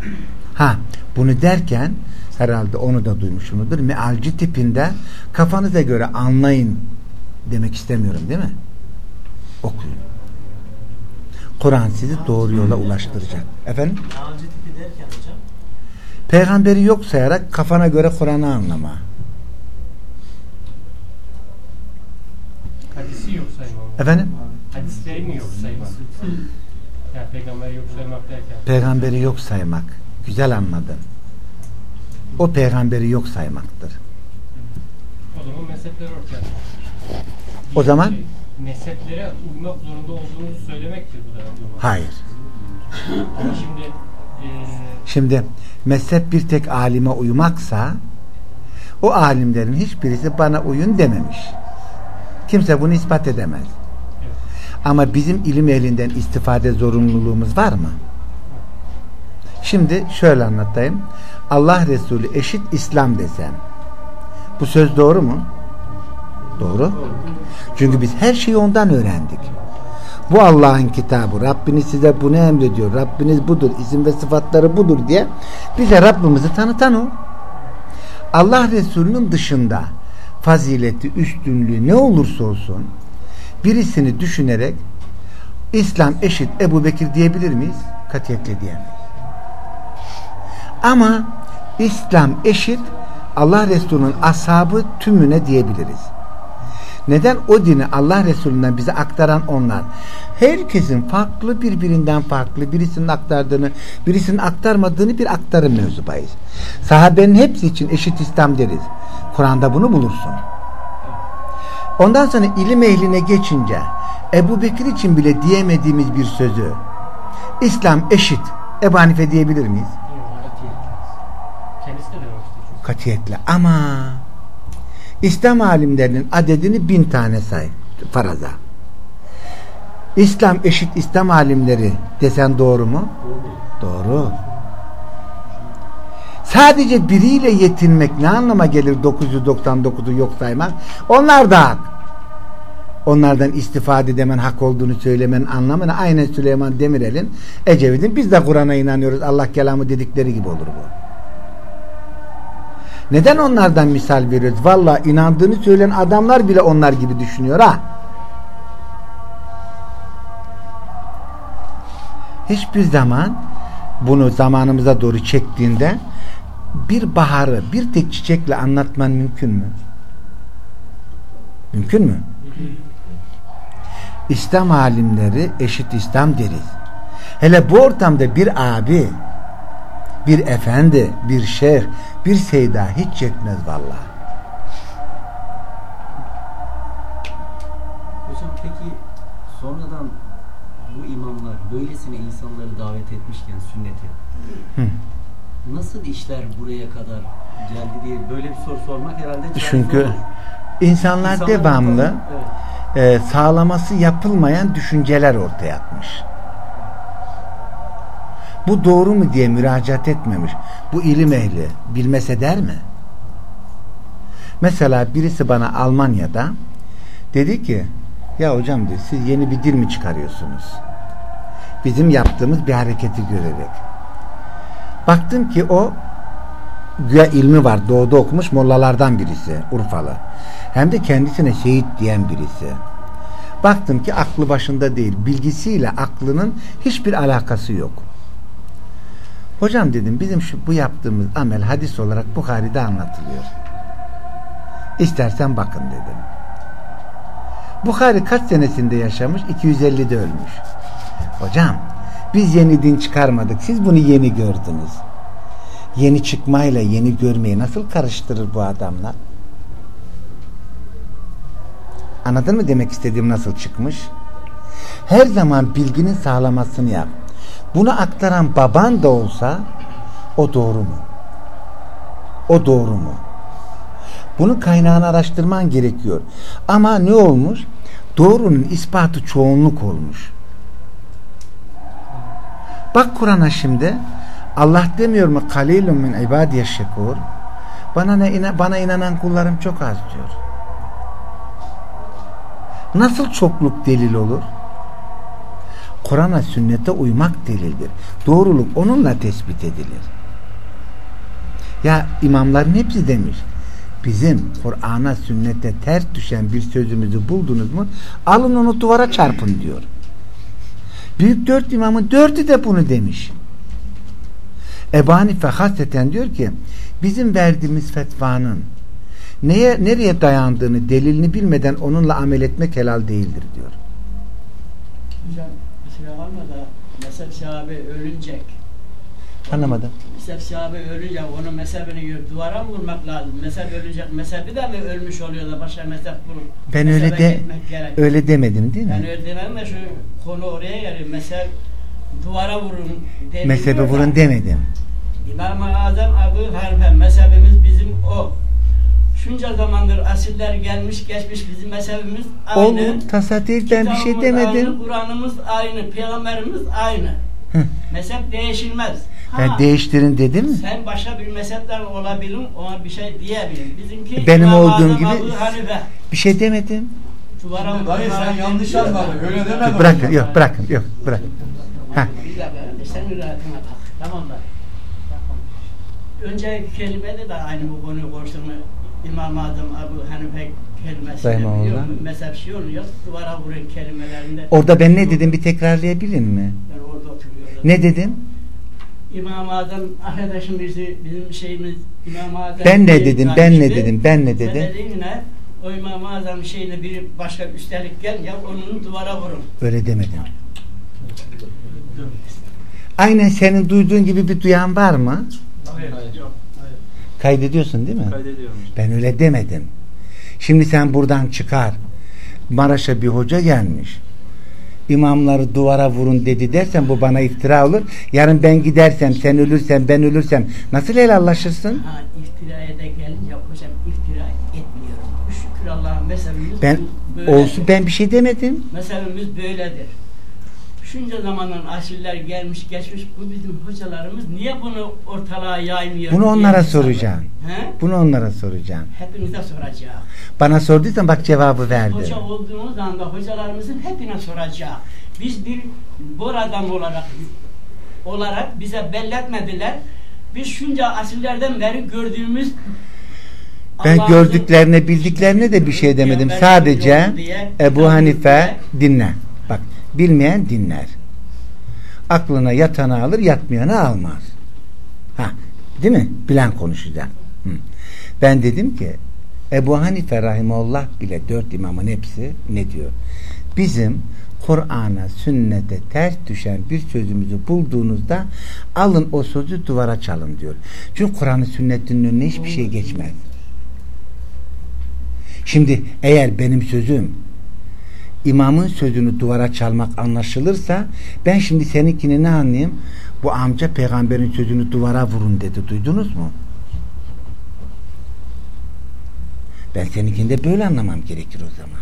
Bunu derken herhalde onu da duymuşsunuzdur. Mealci tipinde kafanıza göre anlayın demek istemiyorum, değil mi? Okuyun. Kur'an sizi doğru yola ulaştıracak. Efendim? Mealci tipi derken hocam? Peygamberi yok sayarak kafana göre Kur'an'ı anlama. Hadisi yok saymak. Efendim? Hadisleri mi yok saymak? Yani peygamberi yok saymak derken. Peygamberi yok saymak. Güzel anladın. O peygamberi yok saymaktır. O zaman mezhepler ortaya çıkıyor. O zaman? Mezheplere uymak zorunda olduğunuzu söylemektir bu da. Hayır. Ama Şimdi mezhep bir tek alime uymaksa o alimlerin hiçbirisi bana uyun dememiş. Kimse bunu ispat edemez. Evet. Ama bizim ilim ehlinden istifade zorunluluğumuz var mı? Şimdi şöyle anlatayım. Allah Resulü eşit İslam desem. Bu söz doğru mu? Doğru. Çünkü biz her şeyi ondan öğrendik. Bu Allah'ın kitabı. Rabbiniz size bunu emrediyor. Rabbiniz budur. İsim ve sıfatları budur diye bize Rabbimizi tanıtan o. Allah Resulü'nün dışında fazileti, üstünlüğü ne olursa olsun birisini düşünerek İslam eşit Ebu Bekir diyebilir miyiz? Katiyetle diyemeyiz. Ama İslam eşit Allah Resulü'nün ashabı tümüne diyebiliriz. Neden? O dini Allah Resulü'nden bize aktaran onlar. Herkesin farklı, birbirinden farklı, birisinin aktardığını, birisinin aktarmadığını bir aktarım mevzubayız. Sahabenin hepsi için eşit İslam deriz. Kur'an'da bunu bulursun. Ondan sonra ilim ehline geçince Ebu Bekir için bile diyemediğimiz bir sözü İslam eşit Ebu Hanife diyebilir miyiz? kendisi de demek istiyor. Katiyetle. Ama İslam alimlerinin adedini 1000 tane say faraza. İslam eşit İslam alimleri desen doğru mu? Doğru. Sadece biriyle yetinmek ne anlama gelir 999'u yok saymak? Onlar da hak. Onlardan istifade edemen hak olduğunu söylemenin anlamını aynen Süleyman Demirel'in Ecevit'in biz de Kur'an'a inanıyoruz Allah kelamı dedikleri gibi olur bu. Neden onlardan misal veriyoruz? Vallahi inandığını söyleyen adamlar bile onlar gibi düşünüyor ha. Hiçbir zaman bunu zamanımıza doğru çektiğinde bir baharı bir tek çiçekle anlatman mümkün mü? Mümkün mü? İslam alimleri eşit İslam deriz. Hele bu ortamda bir abi, bir efendi, bir şeyh, bir seyda hiç yetmez vallahi. Hocam peki sonradan bu imamlar böylesine insanları davet etmişken sünnete nasıl işler buraya kadar geldi diye böyle bir soru sormak herhalde çünkü insanlar devamlı sağlaması yapılmayan düşünceler ortaya atmış. Bu doğru mu diye müracaat etmemiş. Bu ilim ehli bilmese der mi? Mesela birisi bana Almanya'da dedi ki ya hocam diyor, siz yeni bir dil mi çıkarıyorsunuz? Bizim yaptığımız bir hareketi görerek. Baktım ki o güya ilmi var. Doğuda okumuş mollalardan birisi. Urfalı. Hem de kendisine şehit diyen birisi. Baktım ki aklı başında değil. Bilgisiyle aklının hiçbir alakası yok. Hocam dedim bizim bu yaptığımız amel hadis olarak Bukhari'de anlatılıyor. İstersen bakın dedim. Bukhari kaç senesinde yaşamış? 250'de ölmüş. Hocam biz yeni din çıkarmadık. Siz bunu yeni gördünüz. Yeni çıkmayla yeni görmeyi nasıl karıştırır bu adamlar? Anladın mı demek istediğim nasıl çıkmış? Her zaman bilginin sağlamasını yap. Bunu aktaran baban da olsa o doğru mu? O doğru mu? Bunun kaynağını araştırman gerekiyor. Ama ne olmuş? Doğrunun ispatı çoğunluk olmuş. Bak Kur'an'a şimdi Allah demiyor mu? Kalilun min ibadiye şekur. Bana inanan kullarım çok az diyor. Nasıl çokluk delil olur? Kur'an'a, sünnete uymak delildir. Doğruluk onunla tespit edilir. Ya imamların hepsi demiş, bizim Kur'an'a, sünnete ters düşen bir sözümüzü buldunuz mu, alın onu duvara çarpın diyor. Büyük 4 imamın 4'ü de bunu demiş. Ebu Hanife hasreten diyor ki, bizim verdiğimiz fetvanın nereye dayandığını, delilini bilmeden onunla amel etmek helal değildir diyor. Hocam mesela var mı da mezhep sahibi ölünecek. Anlamadım. Mezhep sahibi ölünce onun mezhebini duvara mı vurmak lazım? Mezhep ölünecek, mezhebi de mi ölmüş oluyor da başka mezhep vurup ben öyle demedim değil mi? Ben öyle demem de şu konu oraya geliyor. Mezhep duvara vurun. Mezhebe vurun demedim. İmam-ı Azam Ebu Hanife mezhebimiz bizim o. Şunca zamandır asiller gelmiş geçmiş, bizim mezhebimiz aynı. Oğlum tasa değil, ben bir şey demedim. Aynı, Kur'an'ımız aynı, Peygamberimiz aynı. Mezhep değişilmez. Ben değiştirin dedim mi? Sen başka bir mezhepten olabilirim, ona bir şey diyebilirim. Bizimki benim İmam olduğum Azam gibi Ebu Hanife. bir şey demedim. Dayı sen yanlış anladın. Öyle demedin. Bırakın, yok bırakın, yok bırakın. Ha. Bir dakika, sen rahatına bak. Tamam da. Önceki kelimede de aynı bu konuyu konuştuğumu İmam-ı Azam Ebu Hanife kelimesini biliyor. Mezhep şey oluyor, duvara vuran kelimelerinde. Orada ben ne dedim, bir tekrarlayabilir mi? Ben orada oturuyorum. Ne dedim? İmam-ı Azam arkadaşım bizim şeyimiz İmam-ı Azam. Ben ne dedim? Ben ne dedim? Ben ne Sen dedim? dediğin ne? O İmam-ı Azam şeyine bir başka üstelik gel ya onun duvara vurun. Öyle demedim. Aynen senin duyduğun gibi bir duyan var mı? Hayır. Yok. Hayır. Kaydediyorsun değil mi? Kaydediyorum. Ben öyle demedim. Şimdi sen buradan çıkar. Maraş'a bir hoca gelmiş. İmamları duvara vurun dedi dersen bu bana iftira olur. Yarın ben gidersem, sen ölürsen, ben ölürsem nasıl helallaşırsın? Ha, iftiraya da gelince hocam iftira etmiyorum. Şükür Allah'ın mezhebimiz Ben böyledir. olsun, ben bir şey demedim. Mezhebimiz böyledir. Şunca zamanın asiller gelmiş geçmiş, bu bizim hocalarımız niye bunu ortalığa yaymıyor? Bunu onlara diye soracağım. He? Bunu onlara soracağım. Hepinize soracağım. Bana sorduysan bak cevabı verdi. Hoca olduğumuz anda hocalarımızın hepine soracağım. Biz bir bor adam olarak bize belletmediler. Biz şunca asillerden beri gördüğümüz Ben Allah'ın gördüklerine, bildiklerine de bir şey demedim. Sadece Ebu Hanife dinle. Bak, bilmeyen dinler. Aklına yatanı alır, yatmayanı almaz. Ha, değil mi? Bilen konuşacak. Hı. Ben dedim ki Ebu Hanife rahimullah bile 4 imamın hepsi ne diyor? Bizim Kur'an'a, sünnete ters düşen bir sözümüzü bulduğunuzda alın o sözü duvara çalın diyor. Çünkü Kur'an'ın sünnetinin önüne hiçbir şey geçmez. Şimdi eğer benim sözüm imamın sözünü duvara çalmak anlaşılırsa ben şimdi seninkini ne anlayayım? Bu amca peygamberin sözünü duvara vurun dedi. Duydunuz mu? Ben seninkini de böyle anlamam gerekir o zaman.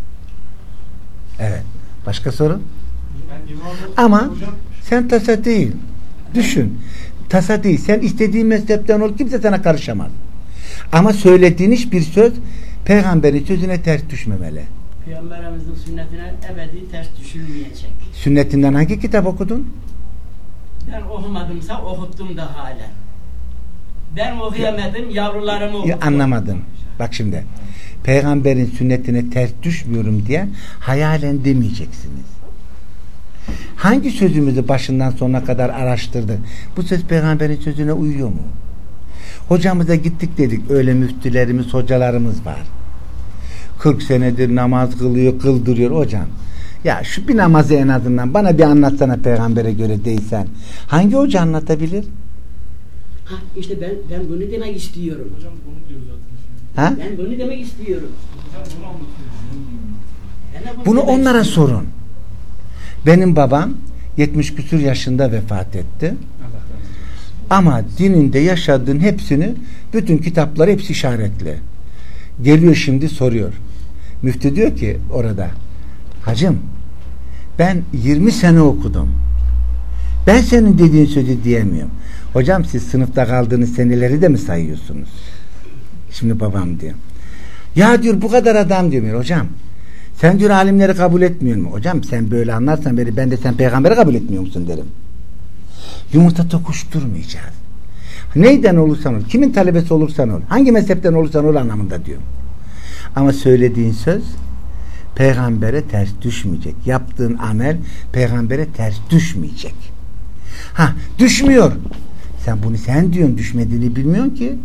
Evet. Başka soru? Ama sen tasa değil. Düşün. Tasa değil. Sen istediğin mezhepten ol. Kimse sana karışamaz. Ama söylediğin hiçbir söz peygamberin sözüne ters düşmemeli. Peygamberimizin sünnetine ebedi ters düşülmeyecek. Sünnetinden hangi kitap okudun? Ben okumadımsa okuttum da halen. Ben okuyamadım, yavrularımı okudum. Anlamadım. Bak şimdi. Peygamberin sünnetine ters düşmüyorum diye hayalen demeyeceksiniz. Hangi sözümüzü başından sonuna kadar araştırdık? Bu söz peygamberin sözüne uyuyor mu? Hocamıza gittik dedik. Öyle müftülerimiz, hocalarımız var. 40 senedir namaz kılıyor, kıldırıyor hocam. Ya şu bir namazı en azından bana bir anlatsana peygambere göre değilsen. Hangi hoca anlatabilir? Ha, işte ben bunu demek istiyorum. Hocam bunu diyor zaten. Ha? Ben bunu demek istiyorum. Hocam bunu anlatıyor. Bunu onlara sorun. Benim babam 70 küsur yaşında vefat etti. Ama dininde yaşadığın hepsini, bütün kitaplar hepsi işaretli. Geliyor şimdi soruyor. Müftü diyor ki orada, hacım ben 20 sene okudum. Ben senin dediğin sözü diyemiyorum. Hocam siz sınıfta kaldığınız seneleri de mi sayıyorsunuz? Şimdi babam diyor. Ya diyor bu kadar adam diyor. Hocam Sen diyor alimleri kabul etmiyor mu? Hocam sen böyle anlarsan beni, ben de sen peygamberi kabul etmiyor musun derim. Yumurta tokuşturmayacağız. Neyden olursan ol, kimin talebesi olursan ol, hangi mezhepten olursan ol anlamında diyorum. Ama söylediğin söz peygambere ters düşmeyecek. Yaptığın amel peygambere ters düşmeyecek. Ha, düşmüyor. Sen diyorsun, düşmediğini bilmiyorsun ki.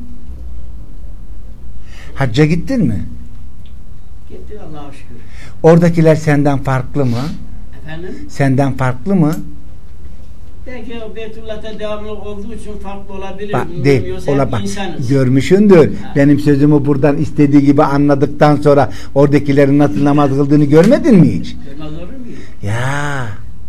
Hacca gittin mi? Gitti Allah'a şükür. Oradakiler senden farklı mı? Efendim? Senden farklı mı? Belki o Beytullah'ta devamlı olduğu için farklı olabilir. Bak, değil. Yoksa Bak, insanız. görmüşündür. Ha. Benim sözümü buradan istediği gibi anladıktan sonra oradakilerin nasıl namaz kıldığını görmedin mi hiç? Görmez olur muyum? Ya.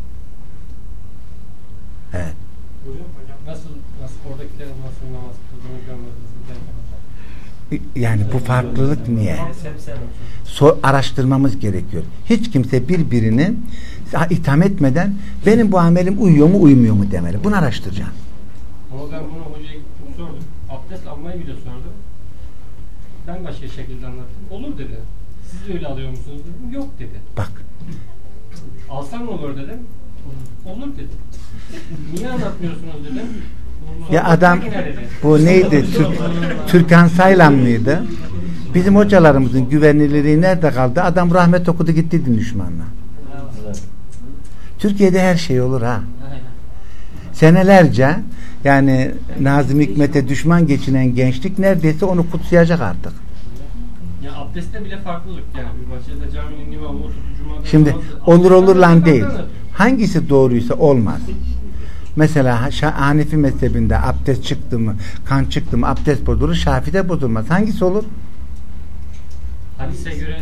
Evet. Hocam nasıl oradakilerin nasıl namaz kıldığını görmediniz derken? Yani bu farklılık niye? Araştırmamız gerekiyor. Hiç kimse birbirini itham etmeden benim bu amelim uyuyor mu uyumuyor mu demeli. Bunu araştıracaksın. Ama ben bunu hocaya gittim sordum. Abdest almayı bile sordum. Ben başka şekilde anlattım. Olur dedi. Siz öyle alıyor musunuz dedim. Yok dedi. Bak. Alsam olur dedim. Olur dedi. Niye anlatmıyorsunuz dedim. Ya adam bu neydi? Türkan Saylan mıydı? Bizim hocalarımızın güvenilirliği nerede kaldı? Adam rahmet okudu gitti din düşmanına. Türkiye'de her şey olur ha. Senelerce yani Nazım Hikmet'e düşman geçinen gençlik neredeyse onu kutsayacak artık. Ya abdestte bile farklılık yani. Bir bahçede caminin imamı oturdu cumada. Şimdi olur lan değil. Hangisi doğruysa olmaz. Mesela Hanefi mezhebinde abdest çıktı mı, kan çıktı mı abdest bozulur, Şafi'de bozulmaz. Hangisi olur? Hadise göre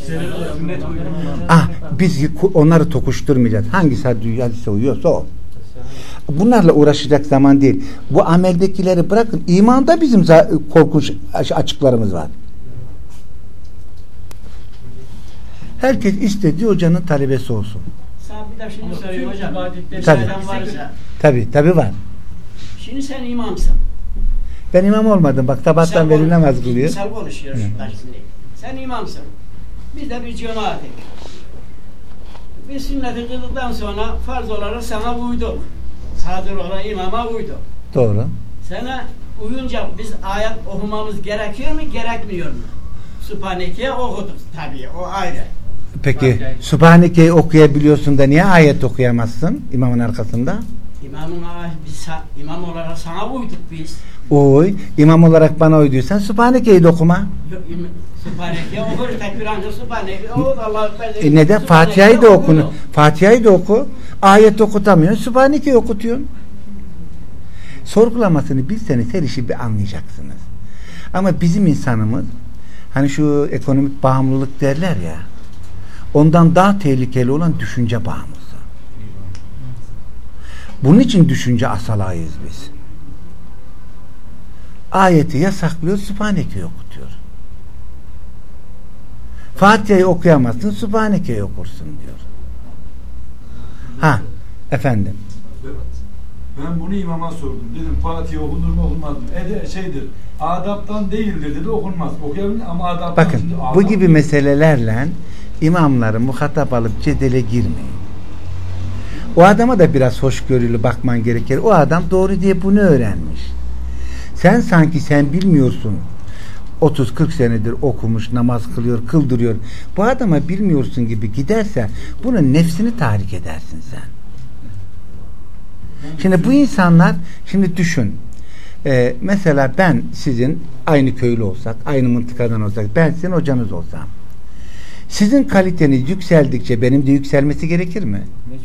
biz onları tokuşturmayacağız. Hangisi hadise uyuyorsa o. Bunlarla uğraşacak zaman değil. Bu ameldekileri bırakın. İmanda bizim korkunç açıklarımız var. Herkes istediği hocanın talebesi olsun. Sana bir de şunu söyleyeyim hocam. Tabii var. Şimdi sen imamsın. Ben imam olmadım. Bak sabahtan beri namaz kılıyor. Misal konuşuyoruz şimdi. Sen imamsın. Biz de bir cemaatik. Biz sünneti kıldıktan sonra farz olarak sana uyduk. Sadır olan imama uyduk. Doğru. Sana uyunca biz ayet okumamız gerekiyor mu, gerekmiyor mu? Sübhaneke'yi okuduk tabii, o ayrı. Peki Sübhaneke'yi okuyabiliyorsun da niye ayet okuyamazsın imamın arkasında? İmam olarak sana uyduk biz. Oy, imam olarak bana uyduysan Sübhaneke'yi de okuma. Sübhaneke'yi okur, tekbir ancak Sübhaneke'yi okur, Allah'a ekber. Neden? Fatiha'yı da okunu. Fatiha'yı da oku. Ayet okutamıyorsun, Sübhaneke'yi okutuyorsun. Sorgulamasını bilseniz her işi bir anlayacaksınız. Ama bizim insanımız hani şu ekonomik bağımlılık derler ya, ondan daha tehlikeli olan düşünce bağımlısı. Bunun için düşünce asalayız biz. Ayeti yasaklıyor, Sübhaneke'yi okutuyor. Fatiha'yı okuyamazsın, Sübhaneke'yi okursun diyor. Ha, efendim. Ben bunu imama sordum. Dedim Fatiha okunur mu okunmaz mı? Adaptan değildir dedi, okunmaz. Okuyabilir ama adaptan. Bakın bu gibi meselelerle imamları muhatap alıp cedele girmeyin. O adama da biraz hoşgörülü bakman gerekir. O adam doğru diye bunu öğrenmiş. Sen sanki sen bilmiyorsun. 30-40 senedir okumuş, namaz kılıyor, kıldırıyor. Bu adama bilmiyorsun gibi giderse bunun nefsini tahrik edersin sen. Şimdi bu insanlar, şimdi düşün. Mesela ben sizin aynı köylü olsak, aynı mıntıkadan olsak, ben sizin hocanız olsam. Sizin kaliteniz yükseldikçe benim de yükselmesi gerekir mi?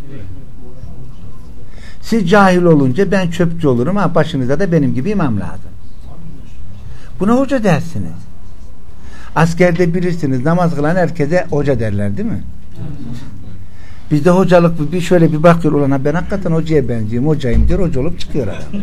Siz cahil olunca ben çöpçü olurum ama başınıza da benim gibi imam lazım. Buna hoca dersiniz. Askerde bilirsiniz namaz kılan herkese hoca derler değil mi? Bizde hocalık bir şöyle bir bakıyor olana ben hakikaten hocaya benziyorum, hocayım diyor, hoca olup çıkıyor adam.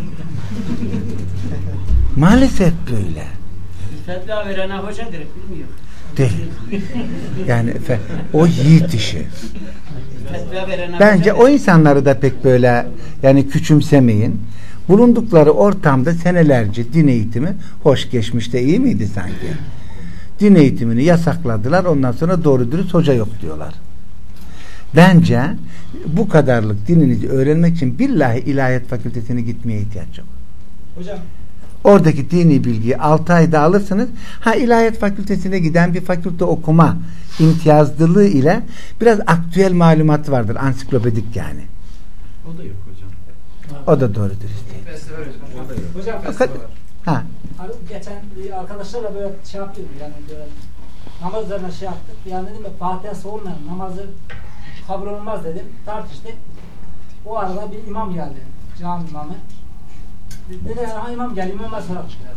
Maalesef böyle. Fetva verene hocadır, bilmiyor. Değil. Yani o yiğit işi. Fetva bence o insanları da pek böyle yani küçümsemeyin. Bulundukları ortamda senelerce din eğitimi hoş geçmiş de iyi miydi sanki? din eğitimini yasakladılar. Ondan sonra doğru dürüst hoca yok diyorlar. Bence bu kadarlık dininizi öğrenmek için billahi ilahiyat fakültesine gitmeye ihtiyaç yok. Hocam Oradaki dini bilgiyi 6 ayda alırsınız. İlahiyat fakültesine giden bir fakülte okuma imtiyazlılığı ile biraz aktüel malumat vardır. Ansiklopedik yani. O da yok hocam. O da doğru dürüst değil. hocam Fakat, ha. Hani geçen arkadaşlarla böyle şey yapıyorduk yani böyle namaz üzerine şey yaptık. Yani dedim ya Fatiha'sı olmayan namazı kabul olmaz dedim. Tartıştık. O arada bir imam geldi. Cami imamı. Dedi ha imam gel imama sorak çıkar.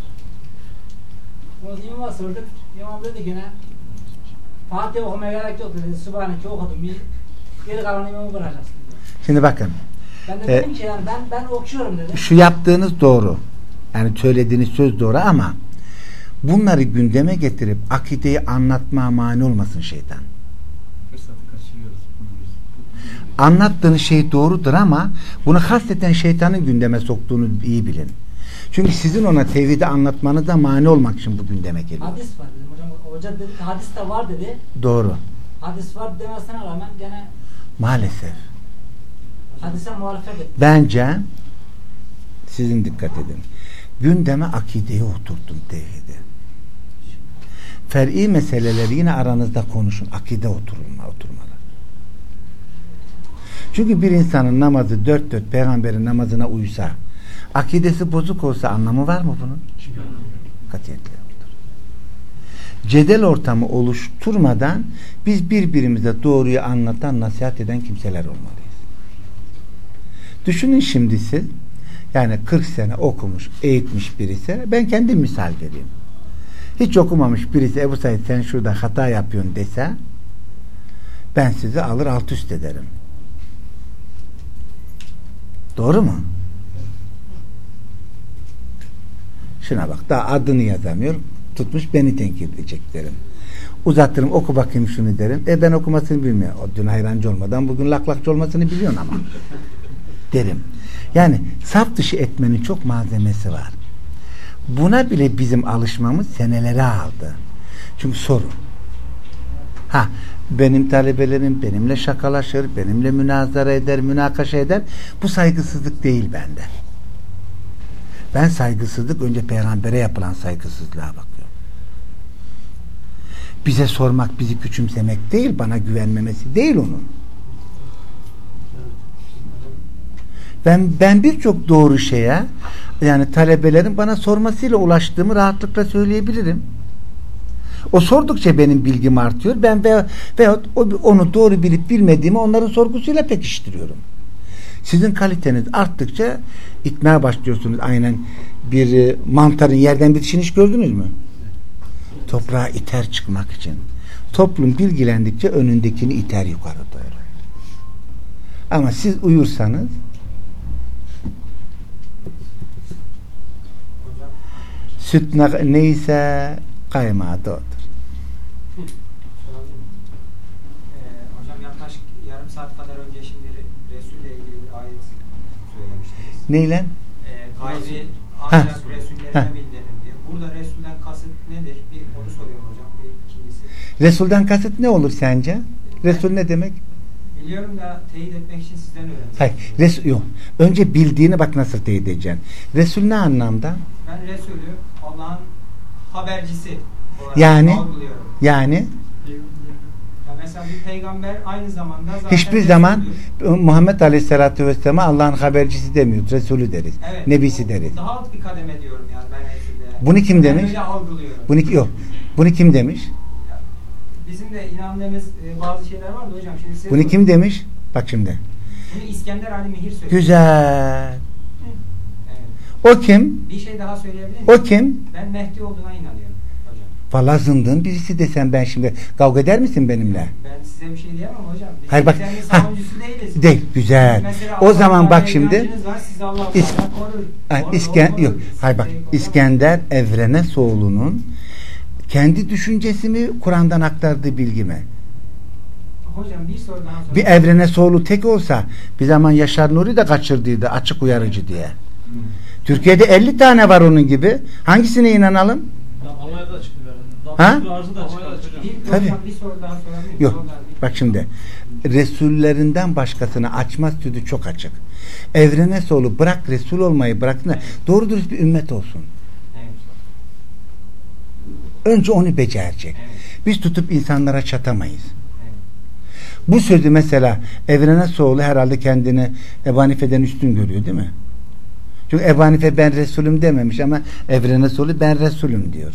O imama sorduk. İmam dedi ki ne? Fatiha okumaya gerek yok dedi. Sübhaneke okudum. Geri kalan imamı bırakacaksın dedi. Şimdi bakın. Ben de dedim ki yani ben okuyorum dedim. Şu yaptığınız doğru. Yani söylediğiniz söz doğru ama bunları gündeme getirip akideyi anlatmaya mani olmasın şeytan. Fırsatı kaçırıyoruz. Anlattığınız şey doğrudur ama bunu kasteten şeytanın gündeme soktuğunu iyi bilin. Çünkü sizin ona tevhidi anlatmanıza mani olmak için bu gündeme geliyor. Hadis var dedim hocam. Hoca dedi ki hadis de var dedi. Doğru. Hadis var demesine rağmen gene Maalesef. hadise muhalefet etti. Bence sizin dikkat edin. Gündeme akideyi oturtun, tevhidi. Fer'i meseleleri yine aranızda konuşun. Akide oturmalı. Çünkü bir insanın namazı dört peygamberin namazına uysa, akidesi bozuk olsa anlamı var mı bunun? Katiyetle yoktur. Cedel ortamı oluşturmadan biz birbirimize doğruyu anlatan, nasihat eden kimseler olmalıyız. Düşünün şimdi siz, yani 40 sene okumuş, eğitmiş birisi, ben kendim misal vereyim. Hiç okumamış birisi Ebu Said sen şurada hata yapıyorsun dese, ben sizi alır alt üst ederim. Doğru mu? Şuna bak, daha adını yazamıyor, tutmuş beni tenkit edecek derim. Uzatırım, oku bakayım şunu derim. Ben okumasını bilmiyorum. O dün hayrancı olmadan bugün laklakçı olmasını biliyorsun ama derim. Yani saf dışı etmenin çok malzemesi var. Buna bile bizim alışmamız seneleri aldı. Çünkü sorun. Benim talebelerim benimle şakalaşır, benimle münazara eder, münakaşa eder. Bu saygısızlık değil bende. Ben saygısızlık önce peygambere yapılan saygısızlığa bakıyorum. Bize sormak, bizi küçümsemek değil, bana güvenmemesi değil onun. Ben birçok doğru şeye, yani talebelerin bana sormasıyla ulaştığımı rahatlıkla söyleyebilirim. O sordukça benim bilgim artıyor. Ben veyahut onu doğru bilip bilmediğimi onların sorgusuyla pekiştiriyorum. Sizin kaliteniz arttıkça itmeye başlıyorsunuz. Aynen bir mantarın yerden bitişini hiç gördünüz mü? Toprağa iter çıkmak için. Toplum bilgilendikçe önündekini iter yukarı doğru. Ama siz uyursanız süt neyse kaymağı da odur. Hocam yaklaşık yarım saat kadar önce şimdi Resul'le ilgili bir ayet söylemiştiniz. Neyle? Gaybi ancak Resullerine bildirin diye. Burada Resul'den kasıt nedir? Bir onu soruyorum hocam. Bir ikincisi. Resul'den kasıt ne olur sence? Resul ne demek? Biliyorum da teyit etmek için sizden öğrendim. Hayır. Yok. Önce bildiğini bak nasıl teyit edeceksin. Resul ne anlamda? Ben Resul'ü Allah'ın habercisi olarak algılıyorum. Yani mesela bir peygamber aynı zamanda zaten hiçbir zaman Muhammed Aleyhisselatü Vesselam'a Allah'ın habercisi demiyoruz. Resulü deriz. Evet, Nebisi deriz. Daha alt bir kademe diyorum yani ben Resul'e. Bunu kim demiş? Öyle algılıyorum. Bunu kim demiş? Bizim de inandığımız bazı şeyler var da hocam. Şimdi bunu kim demiş? Bak şimdi. Bunu İskender Ali Mihir söylüyor. Güzel. Evet. O kim? Bir şey daha söyleyebilir miyim? O kim? Ben Mehdi olduğuna inanıyorum hocam. Vallahi zındığın birisi desem ben şimdi kavga eder misin benimle? Ben size bir şey diyemem hocam. Biz hayır bak. değiliz. Değil. Güzel. O zaman bak şimdi İskender Evrenesoğlu'nun kendi düşüncesi mi, Kur'an'dan aktardığı bilgi mi? Hocam bir soru daha sorayım. Bir Evrenesoğlu tek olsa bir zaman Yaşar Nuri de kaçırdıydı açık uyarıcı diye. Türkiye'de 50 tane var onun gibi. Hangisine inanalım? Almanya'da çıktı. Ha? Tabii. Bir soru daha sorabilir miyim? Yok. Bak şimdi. Resullerinden başkasını açmaz sözü çok açık. Evrene solu bırak Resul olmayı bıraksın da doğru dürüst bir ümmet olsun. Evet. Önce onu becerecek. Evet. Biz tutup insanlara çatamayız. Evet. Bu sözü mesela evrene solu herhalde kendini Ebu Hanife'den üstün görüyor değil mi? Çünkü Ebu Hanife ben Resulüm dememiş ama evrene solu ben Resulüm diyor.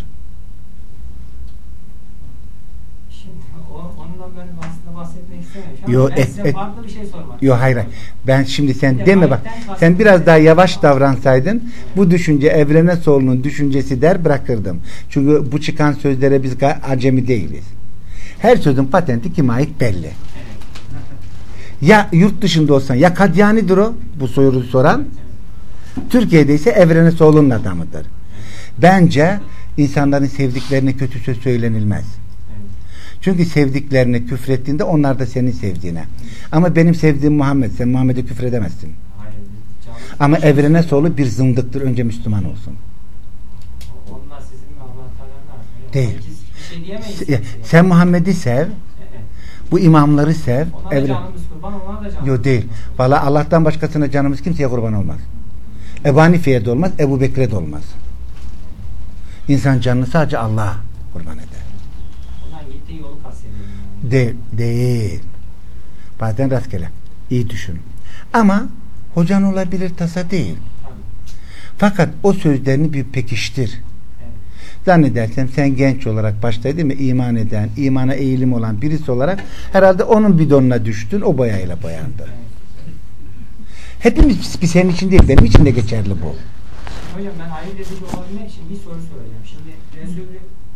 Şimdi ondan ben aslında bahsetmek istemiyorum. Yo, Ben size farklı bir şey sormak Yok hayır. Ben şimdi sen Bir de deme bak. gayetten Sen biraz daha yavaş kastım. davransaydın bu düşünce evrene solunun düşüncesi der bırakırdım. Çünkü bu çıkan sözlere biz acemi değiliz. Her sözün patenti kime ait belli. Ya yurt dışında olsan ya Kadyani'dir o bu soruyu soran. Türkiye'de ise evrene solunun adamıdır. Bence insanların sevdiklerine kötü söz söylenilmez. Çünkü sevdiklerini küfrettiğinde onlar da senin sevdiğine. Ama benim sevdiğim Muhammed, sen Muhammed'e küfredemezsin. Ama evrene solu bir zındıktır. Önce Müslüman olsun. Onlar sizin mi Allah Teala'nın? Değil. Bir şey diyemeyiz. Sen Muhammed'i sev. Bu imamları sev. Ona da canımız kurban, ona da canımız. Yok değil. Vallahi Allah'tan başkasına canımız kimseye kurban olmaz. Ebu Hanife'ye de olmaz, Ebu Bekir'e de olmaz. İnsan canını sadece Allah'a kurban eder. Onlar gittiği yolu kastediyor. Değil. Bazen rastgele. İyi düşün. Ama hocan olabilir, tasa değil. Tabii. Fakat o sözlerini bir pekiştir. Evet. Zannedersem sen genç olarak başta değil mi? İman eden, imana eğilim olan birisi olarak herhalde onun bidonuna düştün, o boyayla boyandı. Evet. Hepimiz senin için değil, benim için de geçerli bu. Hocam ben ayırt edici olabilmek için bir soru soracağım. Şimdi Resulü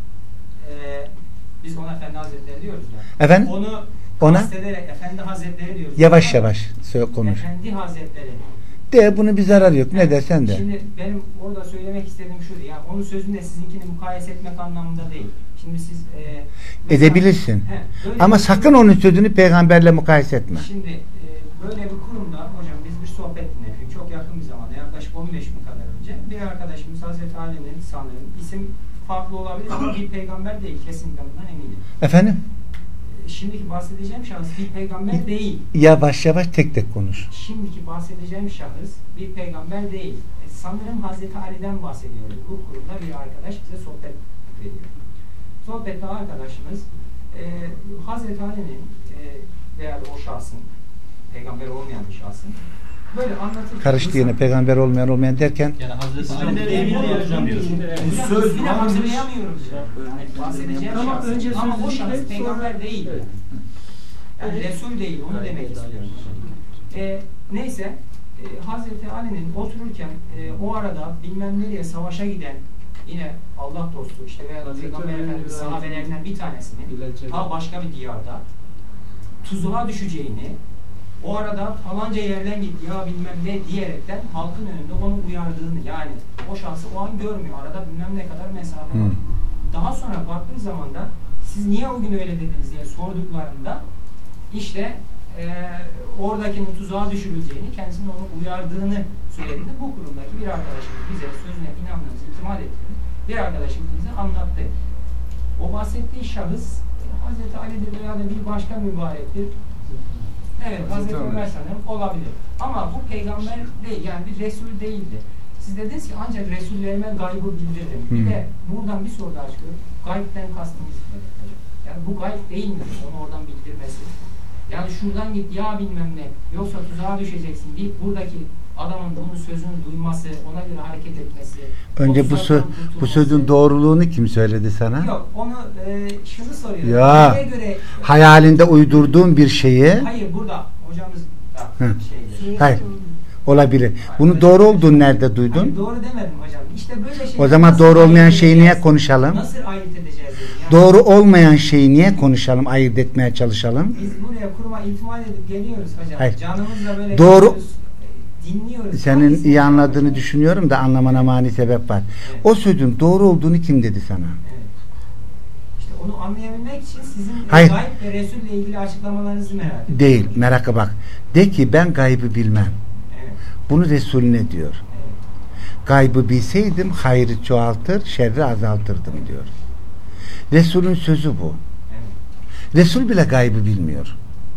biz ona Efendi Hazretleri diyoruz ya. Efendim? Onu kastederek Efendi Hazretleri diyoruz. Yavaş yavaş konuş. Efendi Hazretleri. De bunu bir zarar yok. Ne dersen de. Şimdi benim orada söylemek istediğim şuydu. Yani onun sözünle sizinkini mukayese etmek anlamında değil. Şimdi siz edebilirsin. Ama sakın onun sözünü peygamberle mukayese etme. Şimdi böyle bir kurumda hocam biz bir sohbet dinledik. Çok yakın bir zamanda, yaklaşık 15 gün kadar önce. Bir arkadaşımız Hazreti Ali'nin sanırım isim farklı olabilir ama bir peygamber değil. Kesinlikle bundan eminim. Efendim? Şimdiki bahsedeceğim şahıs bir peygamber değil. Yavaş yavaş tek tek konuş. Şimdiki bahsedeceğim şahıs bir peygamber değil. Sanırım Hazreti Ali'den bahsediyoruz. Bu kurumda bir arkadaş bize sohbet veriyor. Sohbette arkadaşımız Hazreti Ali'nin veya o şahsın, peygamber olmayan bir şahsın böyle anlatırken... Karıştı yine peygamber olmayan derken... Yani Hazreti Ali değil hocam diyorsun. Bu söz yine hatırlayamıyorum. Bahsedeceğim şahs. Ama o şahıs peygamber değil. Yani Resul değil. Onu demek istiyorum. Neyse Hazreti Ali'nin otururken o arada bilmem nereye savaşa giden yine Allah dostu işte veya Peygamber Efendimiz sahabelerinden bir tanesinin ta başka bir diyarda tuzağa düşeceğini o arada falanca yerden git ya bilmem ne diyerekten halkın önünde onu uyardığını yani o şahsı o an görmüyor. Arada bilmem ne kadar mesafe var. Daha sonra baktığı zaman da siz niye o gün öyle dediniz diye sorduklarında işte oradakinin tuzağa düşürüleceğini, kendisinin onu uyardığını söylediğinde bu kurumdaki bir arkadaşımız bize sözüne inanmamızı itimat ettiğini bir arkadaşımız bize anlattı. O bahsettiği şahıs Hazreti Ali'dir veya da bir başka mübarektir. Evet, Hazreti Ömer sanırım olabilir. Ama bu peygamber değil, yani bir Resul değildi. Siz dediniz ki ancak Resullerime gaybı bildirdim. Bir de buradan bir soru daha çıkıyor. Gaybden kastımız nedir? Yani bu gayb değil mi? Onu oradan bildirmesi. Yani şuradan git ya bilmem ne, yoksa tuzağa düşeceksin deyip buradaki adamın bunun sözünü duyması, ona göre hareket etmesi. Önce bu sözün doğruluğunu kim söyledi sana? Yok, onu şunu soruyorum. Ya, neye göre, hayalinde uydurduğun bir şeyi. Hayır, burada hocamız da şeydir. Hayır, olabilir. Bunu doğru olduğunu nerede duydun? Hayır, doğru demedim hocam. İşte böyle şey. O zaman doğru olmayan şeyi niye konuşalım? Nasıl ayırt edeceğiz? Yani, doğru olmayan şeyi niye konuşalım, ayırt etmeye çalışalım? Biz buraya kuruma itimat edip geliyoruz hocam. Hayır. Canımızla böyle doğru dinliyoruz. Senin iyi anladığını düşünüyorum da anlamana mani sebep var. Evet. O sözün doğru olduğunu kim dedi sana? Evet. İşte onu anlayabilmek için sizin hayır. Gayb ve Resul'le ilgili açıklamalarınızı merak ediyorum. Değil, meraka bak. De ki ben gaybı bilmem. Evet. Bunu Resulüne diyor. Evet. Gaybı bilseydim hayrı çoğaltır, şerri azaltırdım diyor. Resul'ün sözü bu. Resul bile gaybı bilmiyor.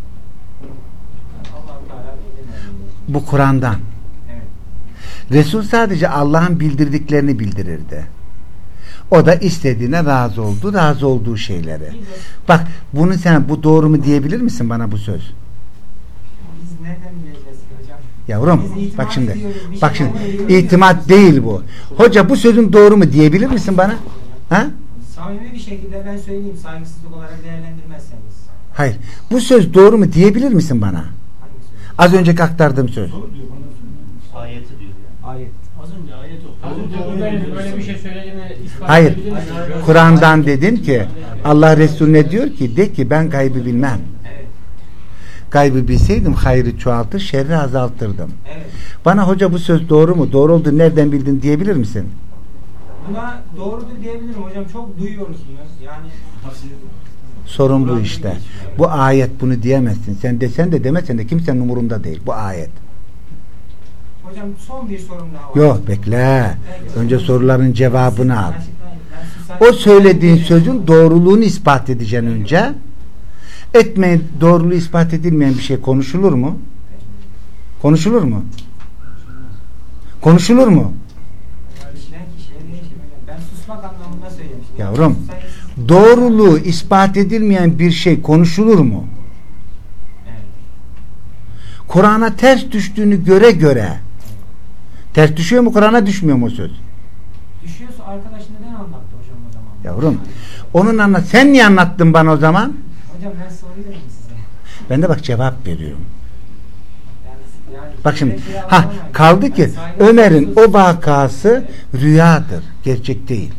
Bu Kur'an'dan. Resul sadece Allah'ın bildirdiklerini bildirirdi. O da istediğine razı oldu, razı olduğu şeyleri. Bak, bunu sen, bu doğru mu diyebilir misin bana bu söz? Biz nereden bileceğiz hocam? Yavrum, Biz bak şimdi. ediyoruz, bir Bak şey şimdi. yapıyoruz. İtimat değil bu. Hoca bu sözün doğru mu diyebilir misin bana? Ha? Samimi bir şekilde ben söyleyeyim, saygısızlık olarak değerlendirmezseniz. Hayır. Bu söz doğru mu diyebilir misin bana? Az önceki aktardığım söz. Ayeti diyor. Ayet. Az önce ayet okudu. Az önce böyle bir şey söylediğini ispat Hayır. edebilir misin? Kur'an'dan dedin ki, Allah Resulüne diyor ki, de ki ben gaybı bilmem. Evet. Gaybı bilseydim hayrı çoğaltır, şerri azaltırdım. Evet. Bana hoca bu söz doğru mu? Doğru olduğunu nereden bildin diyebilir misin? Buna doğrudur diyebilirim hocam. Çok duyuyoruz bunu. Yani Sorun bu işte. Bu ayet bunu diyemezsin. Sen desen de demesen de kimsenin umurunda değil. Bu ayet. hocam son bir sorum daha var. Yok, bekle. Önce soruların cevabını al. Ben O söylediğin sözün doğruluğunu ispat edeceksin önce. Etmeyin, doğruluğu ispat edilmeyen bir şey konuşulur mu? Konuşulur mu? Konuşulur mu? kişiden kişiye değişir hocam. Ben susmak anlamında söylemiştim. Yavrum, Susayım. doğruluğu ispat edilmeyen bir şey konuşulur mu? Evet. Kur'an'a ters düştüğünü göre ters düşüyor mu, Kur'an'a düşmüyor mu o söz? Düşüyorsa arkadaş neden anlattı hocam o zaman? Yavrum, onun anlat. Sen niye anlattın bana o zaman? Hocam ben soruyorum size. Ben de bak cevap veriyorum. Yani Bak şimdi, sürekli anlamayın. kaldı ki Yani saygısız- Ömer'in o vakası rüyadır, gerçek değil.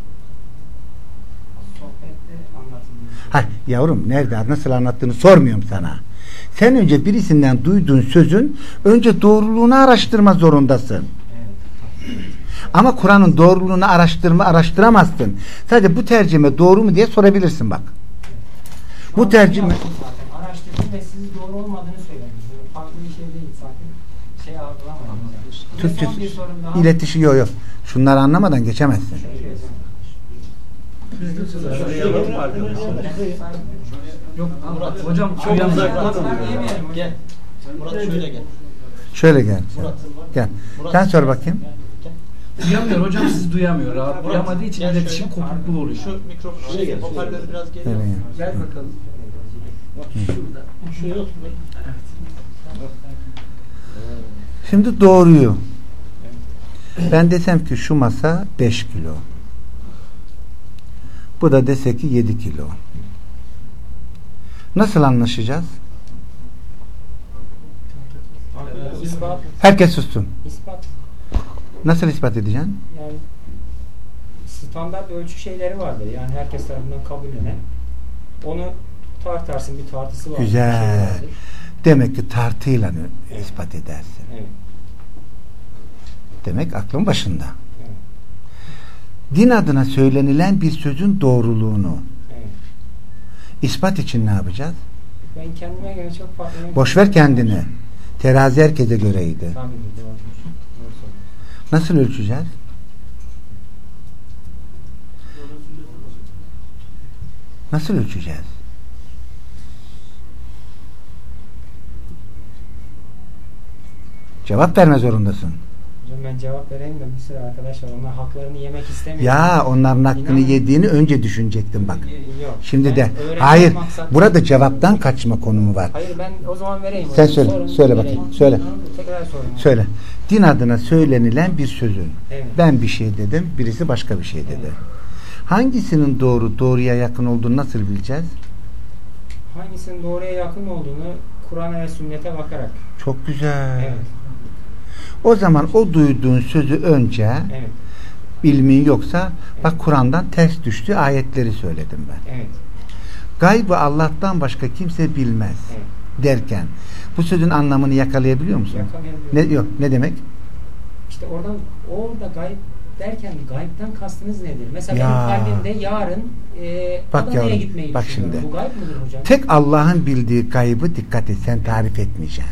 Sohbette anlatılıyor. Ha yavrum, nerede, nasıl anlattığını sormuyorum sana. Sen önce birisinden duyduğun sözün önce doğruluğunu araştırma zorundasın. Ama Kur'an'ın doğruluğunu araştıramazsın. Sadece bu tercüme doğru mu diye sorabilirsin bak. Bu tercüme Zaten araştırdım ve siz doğru olmadığını söylediniz. Böyle farklı bir şey değil zaten. Şey algılamayın. Türkçe Son bir sorum daha. iletişim yok. Şunları anlamadan geçemezsin. Yok hocam çok Murat Diyemeyelim gel. Murat şöyle gel. Şöyle gel. Gel. Sen sor bakayım. duyamıyor hocam, siz duyamıyor. Rahat duyamadığı için Gel iletişim şöyle. kopukluğu oluyor. Şu mikrofonu şuraya gel. Hoparlörü biraz geri al. Öyle yani. Gel bakalım. Şurada. Şuraya otur. Şimdi doğruyu. Ben desem ki şu masa 5 kilo. Bu da dese ki 7 kilo. Nasıl anlaşacağız? İspat. Herkes sussun. İspat. Nasıl ispat edeceksin? Yani standart ölçü şeyleri vardır. Yani herkes tarafından kabullenen. Onu tartarsın, bir tartısı var. Güzel. Demek ki tartıyla ispat edersin. Evet. Demek aklın başında. Evet. Din adına söylenilen bir sözün doğruluğunu Evet. ispat için ne yapacağız? Ben kendime göre çok farklı. Boşver kendini. Terazi herkese göreydi. Tabii ki, doğru. Doğru söylüyorsun. Nasıl ölçeceğiz? Nasıl ölçeceğiz? Cevap verme zorundasın. Hocam ben cevap vereyim de bir sürü arkadaş var. Onlar haklarını yemek istemiyor. Ya onların hakkını İnanın. yediğini önce düşünecektim bak. Yok. Şimdi Ben de öğrenmek hayır, maksatlı- burada cevaptan kaçma konumu var. Hayır, ben o zaman vereyim. Sen hocam. söyle, Sorun, söyle vereyim. bakayım, söyle. Tekrar sorun. Söyle. Din adına söylenilen bir sözün. Evet. Ben bir şey dedim, birisi başka bir şey dedi. Evet. Hangisinin doğruya yakın olduğunu nasıl bileceğiz? Hangisinin doğruya yakın olduğunu Kur'an'a ve sünnete bakarak. Çok güzel. Evet. O zaman o duyduğun sözü önce Evet. ilmin yoksa bak Kur'an'dan ters düştüğü ayetleri söyledim ben. Evet. Gaybı Allah'tan başka kimse bilmez Evet. derken bu sözün anlamını yakalayabiliyor musun? Yakalayabiliyorum. Yok, ne demek? İşte orada gayb derken gaybden kastınız nedir? Mesela Ya. benim kalbimde yarın Bak Adana'ya yavrum, gitmeyi bak düşünüyorum. şimdi. Bu gayb midir hocam? Tek Allah'ın bildiği gaybı dikkat et, sen tarif etmeyeceksin.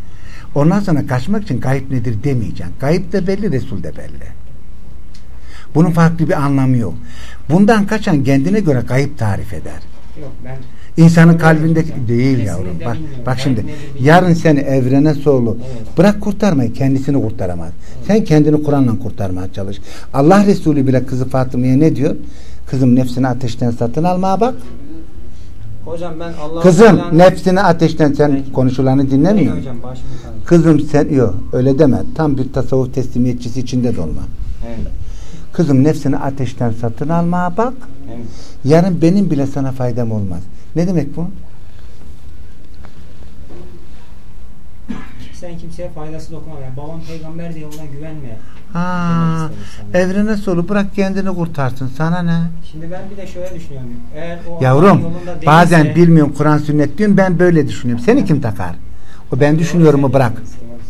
Ondan sonra kaçmak için gayb nedir demeyeceksin. Gayb de belli, Resul de belli. Bunun farklı bir anlamı yok. Bundan kaçan kendine göre kayıp tarif eder. Yok, ben İnsanın kalbindeki değil yavrum. Bak şimdi yarın seni evrene soğulu bırak kurtarmayı, kendisini kurtaramaz. Sen kendini Kur'an'la kurtarmaya çalış. Allah Resulü bile kızı Fatıma'ya ne diyor? Kızım nefsini ateşten satın almaya bak. Hocam ben Allah'ın kızım nefsini ateşten, sen konuşulanı dinlemiyor musun? Kızım sen yok öyle deme. Tam bir tasavvuf teslimiyetçisi içinde de olma. Evet. Kızım nefsini ateşten satın almaya bak. Evet. Yarın benim bile sana faydam olmaz. Ne demek bu? Sen kimseye faydası dokunma. Yani babam peygamber diye ona güvenme. Evrene solu bırak kendini kurtarsın. Sana ne? Şimdi ben bir de şöyle düşünüyorum. Eğer o yavrum değilse, bazen bilmiyorum Kur'an sünnet diyorum, ben böyle düşünüyorum. Seni kim takar? O ben düşünüyorumu bırak.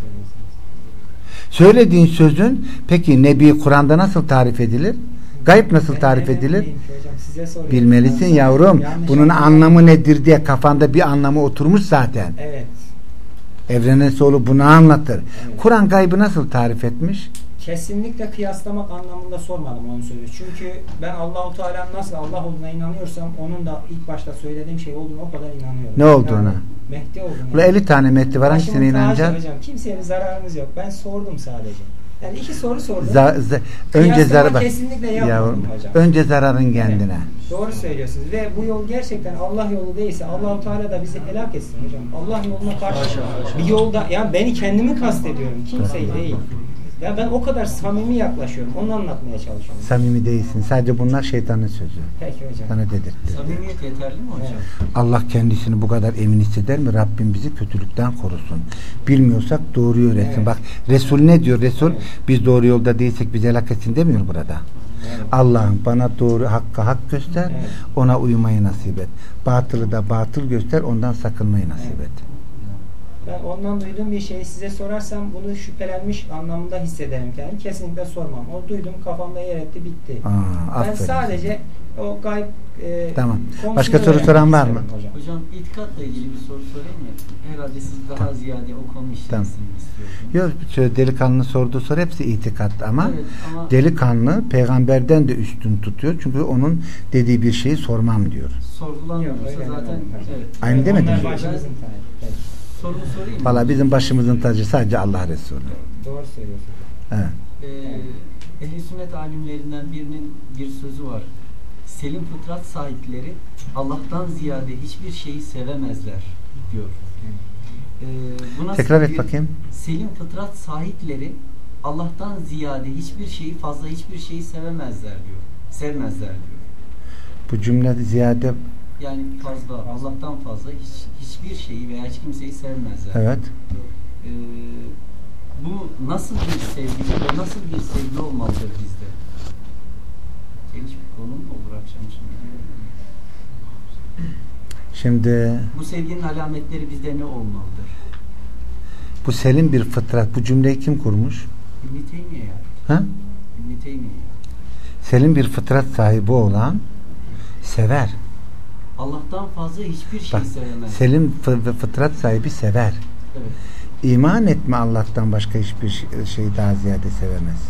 Söylediğin sözün peki Nebi Kur'an'da nasıl tarif edilir? Gayb nasıl tarif edilir? Bilmelisin yavrum. Bunun anlamı nedir diye kafanda bir anlamı oturmuş zaten. Evet. Evrene solu bunu anlatır. Evet. Kur'an gaybı nasıl tarif etmiş? Kesinlikle kıyaslamak anlamında sormadım onu söylüyor. Çünkü ben Allahu Teala'nın nasıl Allah olduğuna inanıyorsam onun da ilk başta söylediğim şey olduğunu o kadar inanıyorum. Ne olduğuna? Yani, Mehdi olduğunu. Burada 50 tane Mehdi var, hangisine inanacaksın? Hocam kimseye bir zararımız yok. Ben sordum sadece. Yani 2 soru sordum. Önce zarar kesinlikle yapmadım hocam. Önce zararın kendine. Evet, doğru söylüyorsunuz. Ve bu yol gerçekten Allah yolu değilse Allahu Teala da bizi helak etsin hocam. Allah yoluna karşı bir yolda, yani beni kendimi kastediyorum. Kimseyi değil. Ya ben o kadar samimi yaklaşıyorum. Onu anlatmaya çalışıyorum. Samimi değilsin. Sadece bunlar şeytanın sözü. Peki hocam. Sana dedirtti. Samimiyet yeterli mi hocam? Evet. Allah kendisini bu kadar emin hisseder mi? Rabbim bizi kötülükten korusun. Bilmiyorsak doğruyu öğretsin. Evet. Bak Resul ne diyor? Resul biz doğru yolda değilsek bizi helak etsin demiyor burada. Evet. Allah'ım bana doğru hakkı hak göster. Evet. Ona uymayı nasip et. Batılı da batıl göster. Ondan sakınmayı nasip et. Ben ondan duyduğum bir şeyi size sorarsam bunu şüphelenmiş anlamında hissederim kendimi. Kesinlikle sormam. O duydum kafamda yer etti bitti. Ben sadece o gayb tamam. Başka soru soran var mı? Hocam itikatla ilgili bir soru sorayım mı? Herhalde siz daha ziyade o konu işlemesini istiyorsunuz. Yok, delikanlı sorduğu soru hepsi itikat ama, evet, ama delikanlı peygamberden de üstün tutuyor. Çünkü onun dediği bir şeyi sormam diyor. Sorgulanmıyorsa zaten evet. Aynı demedin mi? Sorumu sorayım mı? Valla bizim başımızın tacı sadece Allah Resulü. Doğru söylüyorsun. Evet. Ehl-i sünnet alimlerinden birinin bir sözü var. Selim fıtrat sahipleri Allah'tan ziyade hiçbir şeyi sevemezler diyor. Tekrar et bakayım. Selim fıtrat sahipleri Allah'tan ziyade hiçbir şeyi sevemezler diyor. Sevmezler diyor. Bu cümle ziyade yani fazla, Allah'tan fazla hiçbir şeyi veya hiç kimseyi sevmezler. Evet. Bu nasıl bir sevgi ve nasıl bir sevgi olmalıdır bizde? Geniş bir konu mu olur akşam şimdi? Bu sevginin alametleri bizde ne olmalıdır? Bu selim bir fıtrat. Bu cümleyi kim kurmuş? İbn-i Teymiye yani. Ha? İbn-i Teymiye. Selim bir fıtrat sahibi olan sever. Allah'tan fazla hiçbir şey sevemez. Selim fıtrat sahibi sever. Evet. İman etme Allah'tan başka hiçbir şey daha ziyade sevemez.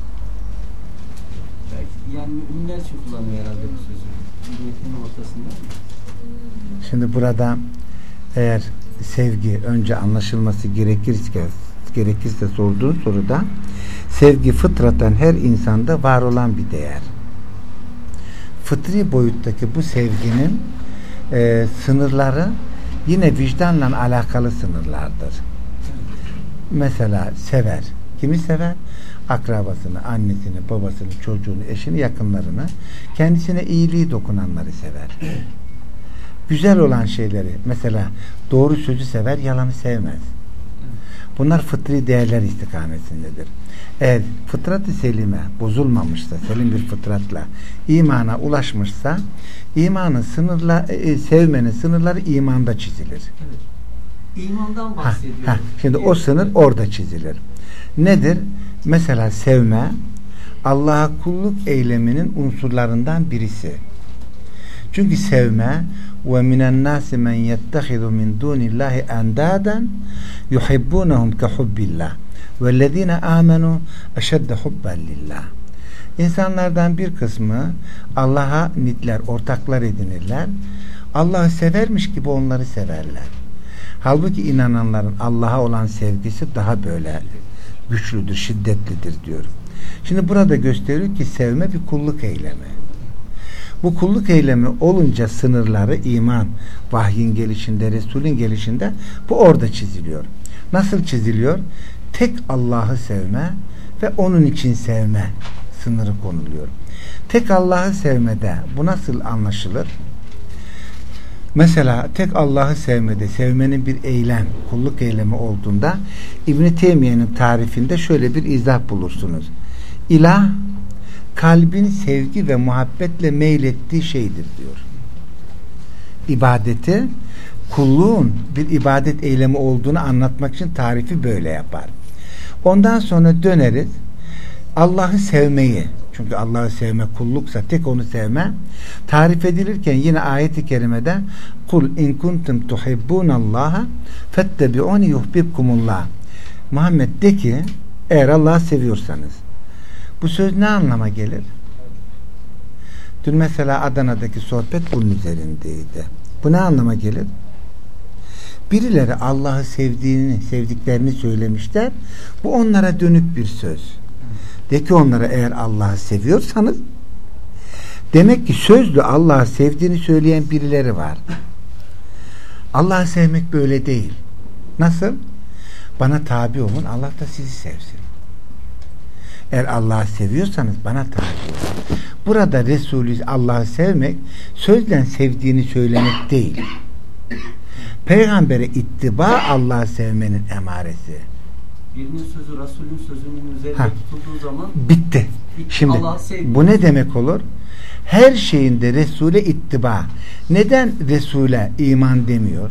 Belki yani müminler için kullanıyor herhalde bu sözü. Metnin ortasında. Şimdi burada eğer sevgi önce anlaşılması gerekirse sorduğun soruda sevgi fıtraten her insanda var olan bir değer. Fıtri boyuttaki bu sevginin sınırları yine vicdanla alakalı sınırlardır. Mesela sever. Kimi sever? Akrabasını, annesini, babasını, çocuğunu, eşini, yakınlarını, kendisine iyiliği dokunanları sever. Güzel olan şeyleri, mesela doğru sözü sever, yalanı sevmez. Bunlar fıtri değerler istikametindedir. Eğer fıtrat-ı selime bozulmamışsa, selim bir fıtratla imana ulaşmışsa, imanın sevmenin sınırları imanda çizilir. Evet. İmandan bahsediyor. Şimdi o sınır orada çizilir. Nedir? Mesela sevme Allah'a kulluk eyleminin unsurlarından birisi. Çünkü sevme ve minen nasi men yettehizu min dunillahi endaden yuhibbunahum ke hubbillah vellezine amenu eşedde hubben lillah. İnsanlardan bir kısmı Allah'a nitler, ortaklar edinirler. Allah'ı severmiş gibi onları severler. Halbuki inananların Allah'a olan sevgisi daha böyle güçlüdür, şiddetlidir diyor. Şimdi burada gösteriyor ki sevme bir kulluk eylemi. Bu kulluk eylemi olunca sınırları iman, vahyin gelişinde, Resulün gelişinde bu orada çiziliyor. Nasıl çiziliyor? Tek Allah'ı sevme ve onun için sevme sınırı konuluyor. Tek Allah'ı sevmede bu nasıl anlaşılır? Mesela tek Allah'ı sevmede sevmenin bir eylem, kulluk eylemi olduğunda İbn-i Teymiye'nin tarifinde şöyle bir izah bulursunuz. İlah kalbin sevgi ve muhabbetle meylettiği şeydir diyor. İbadeti kulluğun bir ibadet eylemi olduğunu anlatmak için tarifi böyle yapar. Ondan sonra döneriz Allah'ı sevmeyi, çünkü Allah'ı sevme kulluksa tek onu sevme tarif edilirken yine ayet-i kerimede kul in kuntum tuhibbunallaha fettebi'uni yuhbibkumullah. Muhammed de ki eğer Allah'ı seviyorsanız. Bu söz ne anlama gelir? Dün mesela Adana'daki sohbet bunun üzerindeydi. Bu ne anlama gelir? Birileri Allah'ı sevdiklerini söylemişler. Bu onlara dönük bir söz. De ki onlara eğer Allah'ı seviyorsanız, demek ki sözlü Allah'ı sevdiğini söyleyen birileri var. Allah'ı sevmek böyle değil. Nasıl? Bana tabi olun, Allah da sizi sevsin. Eğer Allah'ı seviyorsanız bana tabi olun. Burada Resulü Allah'ı sevmek sözle sevdiğini söylemek değil. Peygambere ittiba Allah'ı sevmenin emaresi. Birinin sözü Resulün sözünün üzerinde tutulduğu zaman bitti. Şimdi bu ne demek olur? Her şeyinde Resul'e ittiba. Neden Resul'e iman demiyor?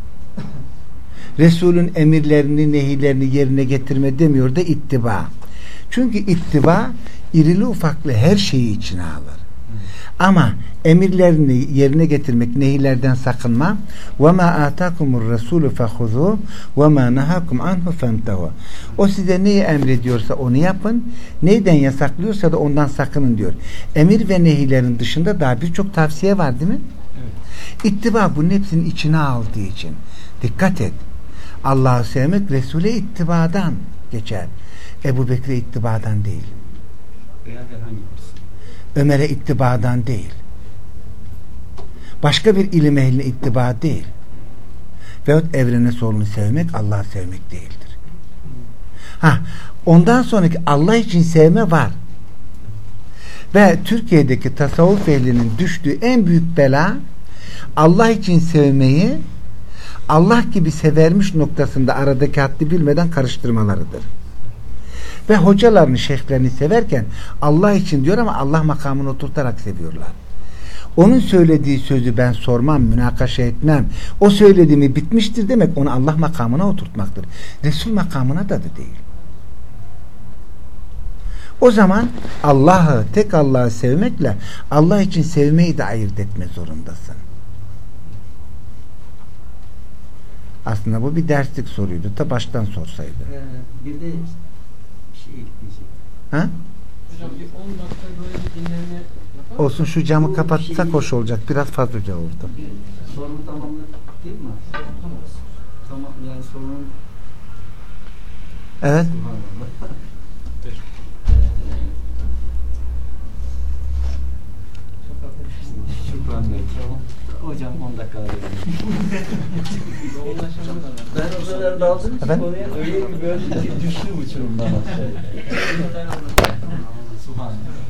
Resul'ün emirlerini, nehirlerini yerine getirme demiyor da ittiba. Çünkü ittiba irili ufaklı her şeyi içine alır. Ama emirlerini yerine getirmek, nehirlerden sakınma. وَمَا آتَاكُمُ الرَّسُولُ فَخُذُوهُ وَمَا نَهَاكُمْ عَنْهُ فَانْتَهُ. O size neyi emrediyorsa onu yapın, neyden yasaklıyorsa da ondan sakının diyor. Emir ve nehirlerin dışında daha birçok tavsiye var değil mi? Evet. İttiba bunun hepsinin içine aldığı için. Dikkat et. Allah'ı sevmek Resul'e ittibadan geçer. Ebu Bekir'e ittibadan değil. Veya herhangi birisi. Ömer'e ittibadan değil. Başka bir ilim ehline ittiba değil. Veyahut evrene solunu sevmek Allah'ı sevmek değildir. Ondan sonraki Allah için sevme var. Ve Türkiye'deki tasavvuf ehlinin düştüğü en büyük bela Allah için sevmeyi Allah gibi severmiş noktasında aradaki haddi bilmeden karıştırmalarıdır. Ve hocalarını, şeyhlerini severken Allah için diyor ama Allah makamını oturtarak seviyorlar. Onun söylediği sözü ben sormam, münakaşa etmem. O söylediğimi bitmiştir demek onu Allah makamına oturtmaktır. Resul makamına da değil. O zaman Allah'ı, tek Allah'ı sevmekle Allah için sevmeyi de ayırt etme zorundasın. Aslında bu bir derslik soruydu. Ta baştan sorsaydı. Bir de şey ekleyecek. Hocam bir 10 dakika böyle bir dinlenme yapalım. Olsun, şu camı kapatsak hoş olacak. Biraz fazlaca oldu. Sorunu tamamladık değil mi? Tamam, yani sorunun evet. Şükran Bey. Hocam 10 dakika ben o kadar daldım ki konuya öyle bir böyle düştü uçurumdan aşağıya. Subhanallah.